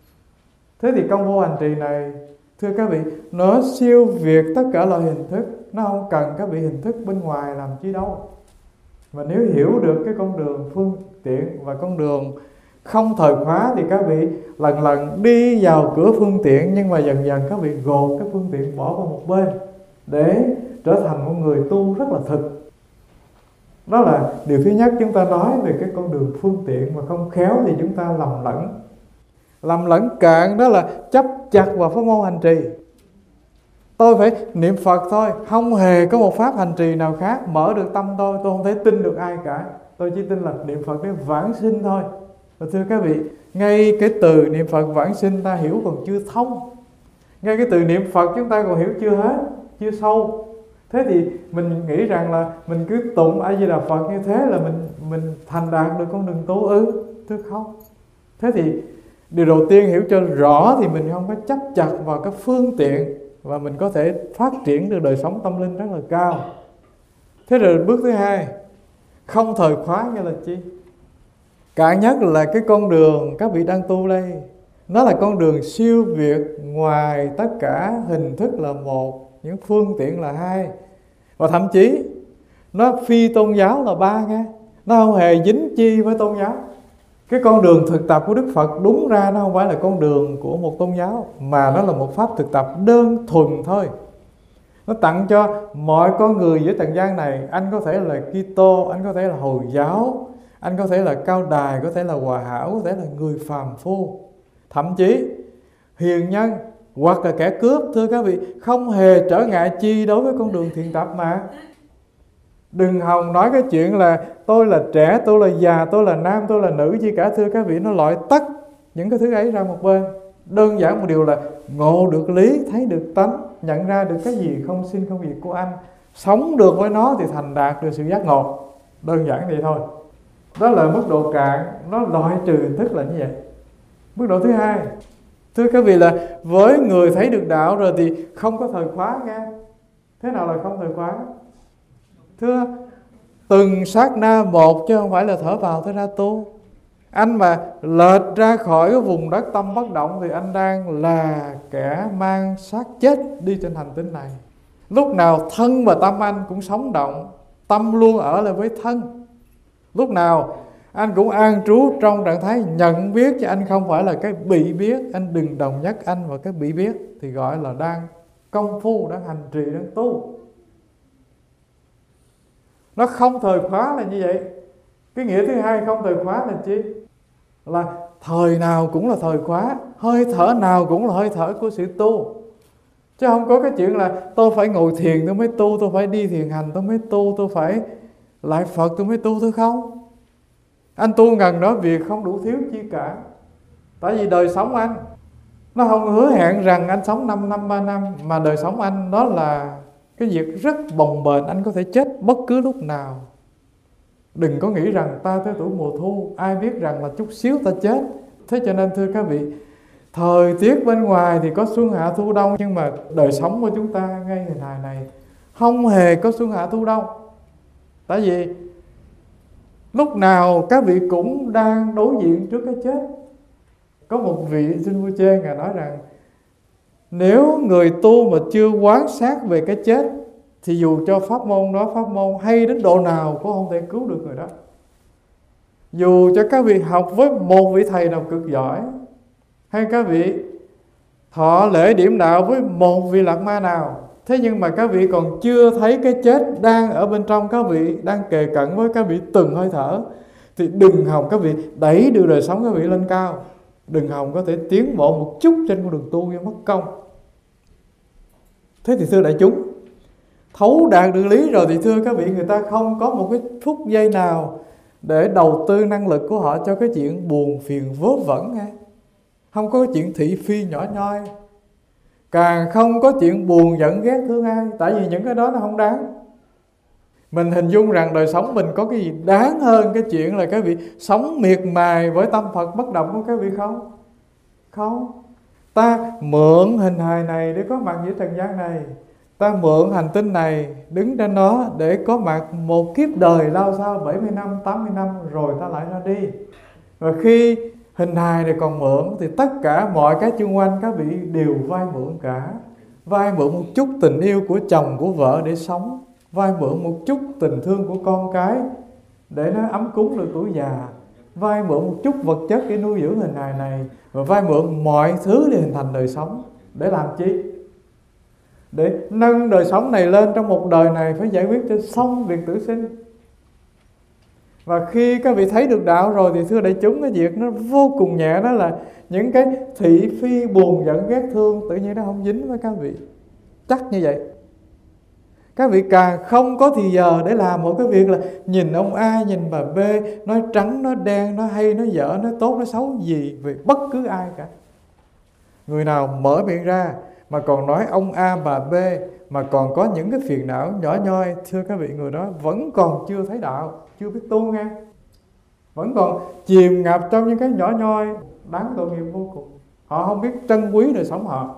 Thế thì công phu hành trì này thưa các vị, nó siêu việt tất cả loại hình thức. Nó không cần các vị hình thức bên ngoài làm chi đâu. Mà nếu hiểu được cái con đường phương tiện và con đường không thời khóa thì các vị lần lần đi vào cửa phương tiện, nhưng mà dần dần các vị gột cái phương tiện bỏ qua một bên để trở thành một người tu rất là thực. Đó là điều thứ nhất chúng ta nói về cái con đường phương tiện, mà không khéo thì chúng ta lầm lẫn. Lầm lẫn cạn đó là chấp chặt vào pháp môn hành trì. Tôi phải niệm Phật thôi, không hề có một pháp hành trì nào khác mở được tâm tôi. Tôi không thể tin được ai cả. Tôi chỉ tin là niệm Phật để vãng sinh thôi. Và thưa các vị, ngay cái từ niệm Phật vãng sinh ta hiểu còn chưa thông. Ngay cái từ niệm Phật chúng ta còn hiểu chưa hết, chưa sâu. Thế thì mình nghĩ rằng là mình cứ tụng A Di Đà Phật như thế là mình mình thành đạt được con đường tu ư? Thưa không. Thế thì điều đầu tiên hiểu cho rõ thì mình không có chấp chặt vào các phương tiện, và mình có thể phát triển được đời sống tâm linh rất là cao. Thế rồi bước thứ hai, không thời khóa nghĩa là chi? Cạn nhất là cái con đường các vị đang tu đây, nó là con đường siêu việt, ngoài tất cả hình thức là một, những phương tiện là hai, và thậm chí nó phi tôn giáo là ba nghe. Nó không hề dính chi với tôn giáo. Cái con đường thực tập của Đức Phật đúng ra nó không phải là con đường của một tôn giáo, mà nó là một pháp thực tập đơn thuần thôi. Nó tặng cho mọi con người dưới trần gian này. Anh có thể là Kitô, anh có thể là Hồi giáo, Anh có thể là cao đài, có thể là hòa hảo, có thể là người phàm phu, thậm chí hiền nhân hoặc là kẻ cướp. Thưa các vị, không hề trở ngại chi đối với con đường thiện tập mà. Đừng hòng nói cái chuyện là tôi là trẻ, tôi là già, tôi là nam, tôi là nữ chi cả. Thưa các vị, nó loại tất những cái thứ ấy ra một bên. Đơn giản một điều là ngộ được lý, thấy được tánh, nhận ra được cái gì không sinh không diệt của anh, sống được với nó thì thành đạt được sự giác ngộ. Đơn giản vậy thôi. Đó là mức độ cạn, nó loại trừ hình thức là như vậy. Mức độ thứ hai, thưa các vị, là với người thấy được đạo rồi thì không có thời khóa nghe. Thế nào là không thời khóa? Thưa, từng sát na một chứ không phải là thở vào thở ra tu. Anh mà lệch ra khỏi cái vùng đất tâm bất động thì anh đang là kẻ mang xác chết đi trên hành tinh này. Lúc nào thân và tâm anh cũng sống động, tâm luôn ở lại với thân. Lúc nào anh cũng an trú trong trạng thái nhận biết, chứ anh không phải là cái bị biết. Anh đừng đồng nhất anh vào cái bị biết, thì gọi là đang công phu, đang hành trì, đang tu. Nó không thời khóa là như vậy. Cái nghĩa thứ hai không thời khóa là chi? Là thời nào cũng là thời khóa, hơi thở nào cũng là hơi thở của sự tu. Chứ không có cái chuyện là tôi phải ngồi thiền tôi mới tu, tôi phải đi thiền hành tôi mới tu, tôi phải lại Phật tôi mới tu. Tôi không. Anh tu ngần đó việc không đủ thiếu chi cả. Tại vì đời sống anh nó không hứa hẹn rằng anh sống năm năm, ba năm. Mà đời sống anh đó là cái việc rất bồng bềnh, anh có thể chết bất cứ lúc nào. Đừng có nghĩ rằng ta tới tuổi mùa thu, ai biết rằng là chút xíu ta chết. Thế cho nên thưa các vị, thời tiết bên ngoài thì có xuân hạ thu đông, nhưng mà đời sống của chúng ta ngay hình hài này không hề có xuân hạ thu đông. Tại vì lúc nào các vị cũng đang đối diện trước cái chết. Có một vị xin vua Chê, ngài nói rằng nếu người tu mà chưa quán sát về cái chết thì dù cho pháp môn đó, pháp môn hay đến độ nào cũng không thể cứu được người đó. Dù cho các vị học với một vị thầy nào cực giỏi, hay các vị thọ lễ điểm đạo với một vị lạc ma nào, thế nhưng mà các vị còn chưa thấy cái chết đang ở bên trong các vị, đang kề cận với các vị từng hơi thở, thì đừng hòng các vị đẩy đưa đời sống các vị lên cao. Đừng hòng có thể tiến bộ một chút trên con đường tu, như mất công. Thế thì thưa đại chúng, thấu đạt được lý rồi thì thưa các vị, người ta không có một cái phút giây nào để đầu tư năng lực của họ cho cái chuyện buồn phiền vớ vẩn nghe. Không có cái chuyện thị phi nhỏ nhoi, càng không có chuyện buồn giận ghét thương ai. Tại vì những cái đó nó không đáng. Mình hình dung rằng đời sống mình có cái gì đáng hơn cái chuyện là các vị sống miệt mài với tâm Phật bất động của các vị không? Không. Ta mượn hình hài này để có mặt giữa trần gian này, ta mượn hành tinh này đứng trên nó để có mặt một kiếp đời lao sao bảy mươi năm, tám mươi năm rồi ta lại ra đi. Và khi hình hài này còn mượn thì tất cả mọi cái xung quanh các vị đều vay mượn cả. Vay mượn một chút tình yêu của chồng, của vợ để sống, vay mượn một chút tình thương của con cái để nó ấm cúng được tuổi già, vay mượn một chút vật chất để nuôi dưỡng hình hài này, và vay mượn mọi thứ để hình thành đời sống. Để làm chi? Để nâng đời sống này lên trong một đời này phải giải quyết cho xong việc tử sinh. Và khi các vị thấy được đạo rồi thì thưa đại chúng, cái việc nó vô cùng nhẹ, đó là những cái thị phi buồn giận ghét thương tự nhiên nó không dính với các vị. Chắc như vậy. Các vị càng không có thì giờ để làm một cái việc là nhìn ông A, nhìn bà B, nói trắng, nói đen, nói hay, nói dở, nói tốt, nói xấu gì về bất cứ ai cả. Người nào mở miệng ra mà còn nói ông A, bà B, mà còn có những cái phiền não nhỏ nhoi, thưa các vị, người đó vẫn còn chưa thấy đạo, chưa biết tu nghe. Vẫn còn chìm ngập trong những cái nhỏ nhoi đáng tội nghiệp vô cùng. Họ không biết trân quý đời sống họ.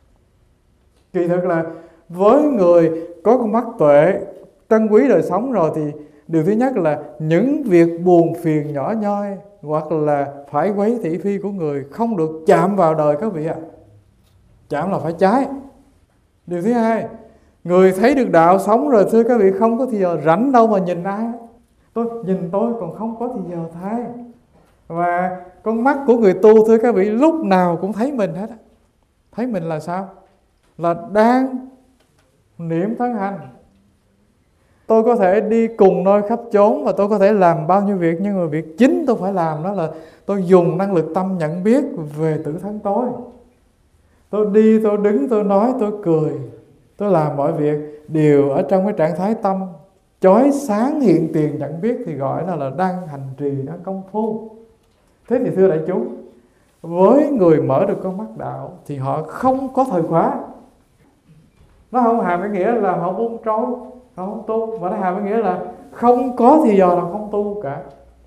Kỳ thực là với người có con mắt tuệ, trân quý đời sống rồi thì điều thứ nhất là những việc buồn phiền nhỏ nhoi hoặc là phải quấy thị phi của người không được chạm vào đời các vị ạ. Chạm là phải trái. Điều thứ hai, người thấy được đạo sống rồi thưa các vị, không có thì giờ rảnh đâu mà nhìn ai. Tôi nhìn tôi còn không có thì giờ thay. Và con mắt của người tu thưa các vị lúc nào cũng thấy mình hết. Thấy mình là sao? Là đang niệm thân hành, Tôi có thể đi cùng nơi khắp chốn và tôi có thể làm bao nhiêu việc, nhưng mà việc chính tôi phải làm đó là tôi dùng năng lực tâm nhận biết về tử thắng tối. Tôi đi, tôi đứng, tôi nói, tôi cười, tôi làm mọi việc đều ở trong cái trạng thái tâm chói sáng hiện tiền nhận biết, thì gọi là, là đang hành trì đó công phu. Thế thì thưa đại chúng, với người mở được con mắt đạo thì họ không có thời khóa. Nó không hàm cái nghĩa là họ buông trôi, họ không tu, mà nó hàm cái nghĩa là không có thì giờ nào không tu cả.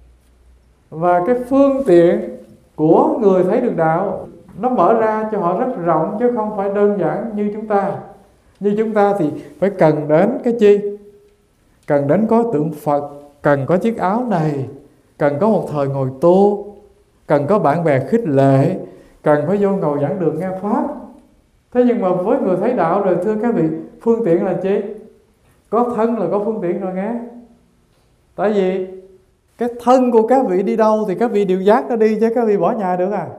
Và cái phương tiện của người thấy được đạo nó mở ra cho họ rất rộng, chứ không phải đơn giản như chúng ta. Như chúng ta thì phải cần đến cái chi? Cần đến có tượng Phật, cần có chiếc áo này, cần có một thời ngồi tu, cần có bạn bè khích lệ, cần phải vô ngồi giảng đường nghe pháp. Thế nhưng mà với người thấy đạo rồi, thưa các vị, phương tiện là chi? Có thân là có phương tiện rồi nghe. Tại vì cái thân của các vị đi đâu thì các vị đều dắt nó đi, chứ các vị bỏ nhà được à?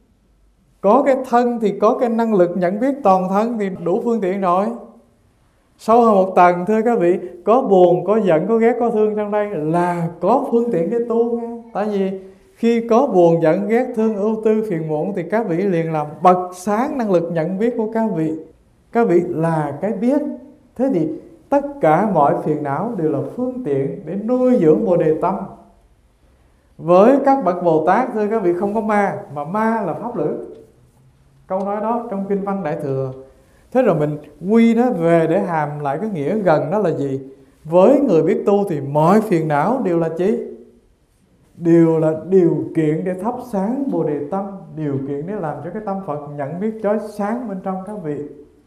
Có cái thân thì có cái năng lực nhận biết toàn thân thì đủ phương tiện rồi. Sâu hơn một tầng, thưa các vị, có buồn, có giận, có ghét, có thương trong đây là có phương tiện để tu nghe. Tại vì khi có buồn, giận, ghét, thương, ưu tư, phiền muộn thì các vị liền làm bật sáng năng lực nhận biết của các vị. Các vị là cái biết. Thế thì tất cả mọi phiền não đều là phương tiện để nuôi dưỡng Bồ Đề tâm. Với các bậc Bồ Tát, thưa các vị, không có ma, mà ma là pháp lữ. Câu nói đó trong Kinh Văn Đại Thừa. Thế rồi mình quy nó về để hàm lại cái nghĩa gần đó là gì? Với người biết tu thì mọi phiền não đều là chi? Đều là điều kiện để thắp sáng Bồ Đề tâm, điều kiện để làm cho cái tâm Phật nhận biết chói sáng bên trong các vị.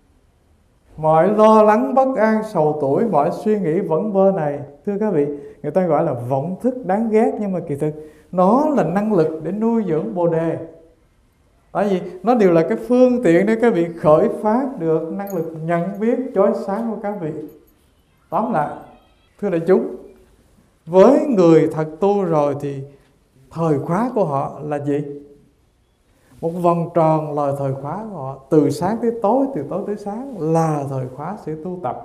Mọi lo lắng, bất an, sầu tuổi, mọi suy nghĩ vẩn vơ này, thưa các vị, người ta gọi là vọng thức đáng ghét, nhưng mà kỳ thực nó là năng lực để nuôi dưỡng Bồ Đề. Tại vì nó đều là cái phương tiện để các vị khởi phát được năng lực nhận biết chói sáng của các vị. Tóm lại, thưa đại chúng, với người thật tu rồi thì thời khóa của họ là gì? Một vòng tròn lời thời khóa của họ, từ sáng tới tối, từ tối tới sáng là thời khóa sự tu tập.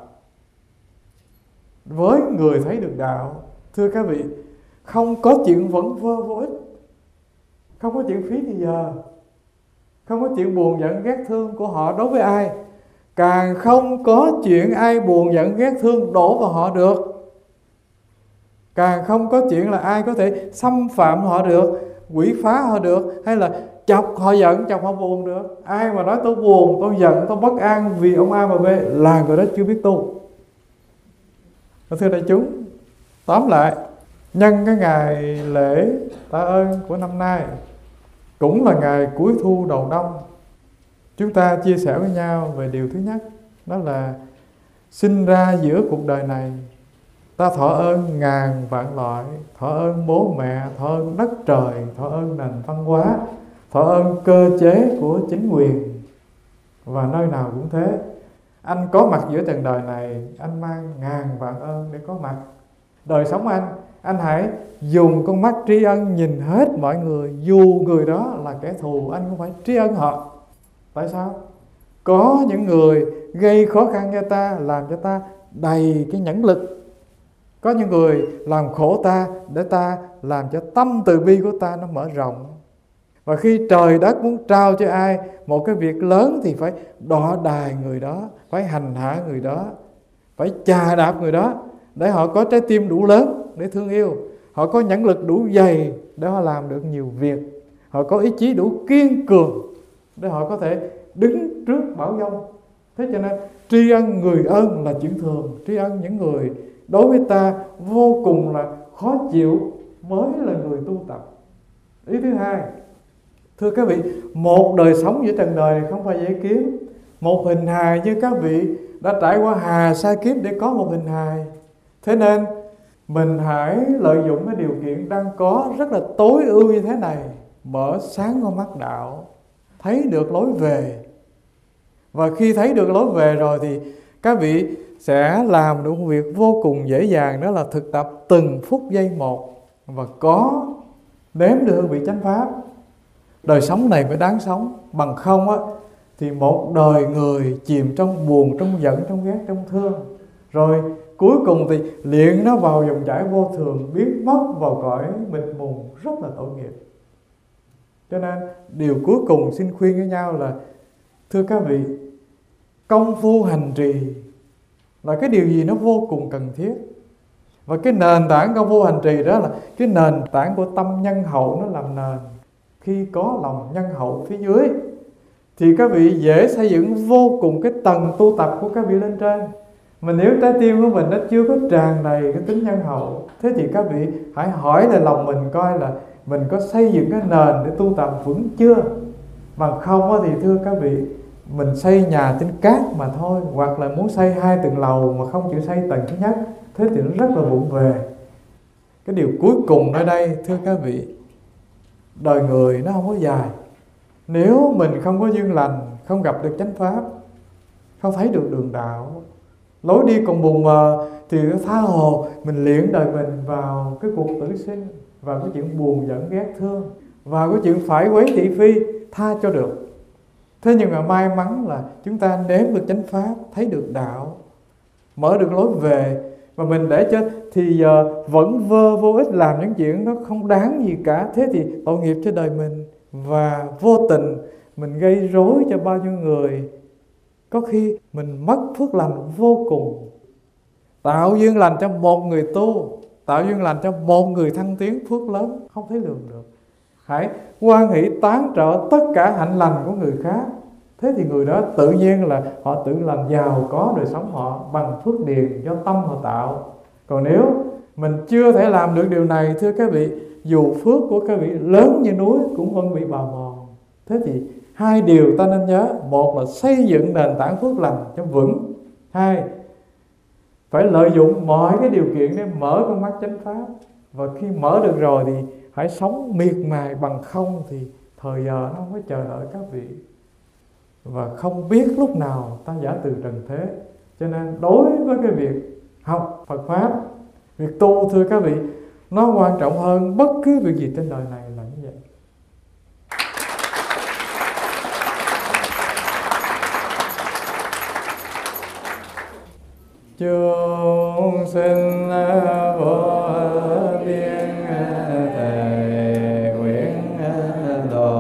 Với người thấy được đạo, thưa các vị, không có chuyện vẩn vơ vô ích, không có chuyện phí thì giờ, không có chuyện buồn giận ghét thương của họ đối với ai, càng không có chuyện ai buồn giận ghét thương đổ vào họ được, càng không có chuyện là ai có thể xâm phạm họ được, quỷ phá họ được, hay là chọc họ giận, chọc họ buồn được. Ai mà nói tôi buồn, tôi giận, tôi bất an vì ông A mà B là người đó chưa biết tu. Thưa đại chúng, tóm lại, nhân cái ngày lễ tạ ơn của năm nay, cũng là ngày cuối thu đầu đông, chúng ta chia sẻ với nhau về điều thứ nhất, đó là sinh ra giữa cuộc đời này, ta thọ ơn ngàn vạn loại, thọ ơn bố mẹ, thọ ơn đất trời, thọ ơn nền văn hóa, thọ ơn cơ chế của chính quyền, và nơi nào cũng thế. Anh có mặt giữa trần đời này, anh mang ngàn vạn ơn để có mặt. Đời sống anh, anh hãy dùng con mắt tri ân nhìn hết mọi người, dù người đó là kẻ thù, anh cũng phải tri ân họ. Tại sao? Có những người gây khó khăn cho ta, làm cho ta đầy cái nhẫn lực. Có những người làm khổ ta để ta làm cho tâm từ bi của ta nó mở rộng. Và khi trời đất muốn trao cho ai một cái việc lớn thì phải đọ đài người đó, phải hành hạ người đó, phải chà đạp người đó, để họ có trái tim đủ lớn để thương yêu, họ có nhẫn lực đủ dày để họ làm được nhiều việc, họ có ý chí đủ kiên cường để họ có thể đứng trước bão giông. Thế cho nên tri ân người ơn là chuyện thường, tri ân những người đối với ta vô cùng là khó chịu mới là người tu tập. Ý thứ hai, thưa các vị, một đời sống giữa trần đời không phải dễ kiếm. Một hình hài như các vị đã trải qua hà sa kiếp để có một hình hài. Thế nên mình hãy lợi dụng cái điều kiện đang có rất là tối ưu như thế này, mở sáng con mắt đạo, thấy được lối về. Và khi thấy được lối về rồi thì các vị sẽ làm được một việc vô cùng dễ dàng, đó là thực tập từng phút giây một và có nếm được hương vị chánh pháp. Đời sống này mới đáng sống, bằng không á thì một đời người chìm trong buồn, trong giận, trong ghét, trong thương, rồi cuối cùng thì luyện nó vào dòng chảy vô thường, biến mất vào cõi mịt mùng, rất là tội nghiệp. Cho nên điều cuối cùng xin khuyên với nhau là, thưa các vị, công phu hành trì là cái điều gì nó vô cùng cần thiết. Và cái nền tảng công phu hành trì đó là cái nền tảng của tâm nhân hậu, nó làm nền. Khi có lòng nhân hậu phía dưới thì các vị dễ xây dựng vô cùng cái tầng tu tập của các vị lên trên. Mà nếu trái tim của mình nó chưa có tràn đầy cái tính nhân hậu, thế thì các vị hãy hỏi lại lòng mình coi là mình có xây dựng cái nền để tu tập vững chưa. Bằng không thì thưa các vị, mình xây nhà trên cát mà thôi, hoặc là muốn xây hai tầng lầu mà không chịu xây tầng thứ nhất, thế thì nó rất là vụng về. Cái điều cuối cùng ở đây, thưa các vị, đời người nó không có dài. Nếu mình không có duyên lành, không gặp được chánh pháp, không thấy được đường đạo, lối đi còn mù mờ, thì tha hồ mình luyện đời mình vào cái cuộc tử sinh, vào cái chuyện buồn giận ghét thương, vào cái chuyện phải quấy thị phi, tha cho được. Thế nhưng mà may mắn là chúng ta nếm được chánh pháp, thấy được đạo, mở được lối về, mà mình để cho thì giờ vẫn vơ vô ích làm những chuyện nó không đáng gì cả. Thế thì tội nghiệp cho đời mình, và vô tình mình gây rối cho bao nhiêu người. Có khi mình mất phước lành vô cùng. Tạo duyên lành cho một người tu, tạo duyên lành cho một người thăng tiến, phước lớn không thấy lường được. Hãy hoan hỷ tán trợ tất cả hạnh lành của người khác. Thế thì người đó tự nhiên là họ tự làm giàu có đời sống họ bằng phước điền do tâm họ tạo. Còn nếu mình chưa thể làm được điều này, thưa các vị, dù phước của các vị lớn như núi cũng vẫn bị bào mòn. Thế thì hai điều ta nên nhớ: một là xây dựng nền tảng phước lành cho vững; hai, phải lợi dụng mọi cái điều kiện để mở con mắt chánh pháp. Và khi mở được rồi thì hãy sống miệt mài, bằng không thì thời giờ nó không có chờ đợi các vị, và không biết lúc nào ta giả từ trần thế. Cho nên đối với cái việc học Phật Pháp, việc tu, thưa các vị, nó quan trọng hơn bất cứ việc gì trên đời này là như vậy. Chúng sinh vô biên thệ nguyện độ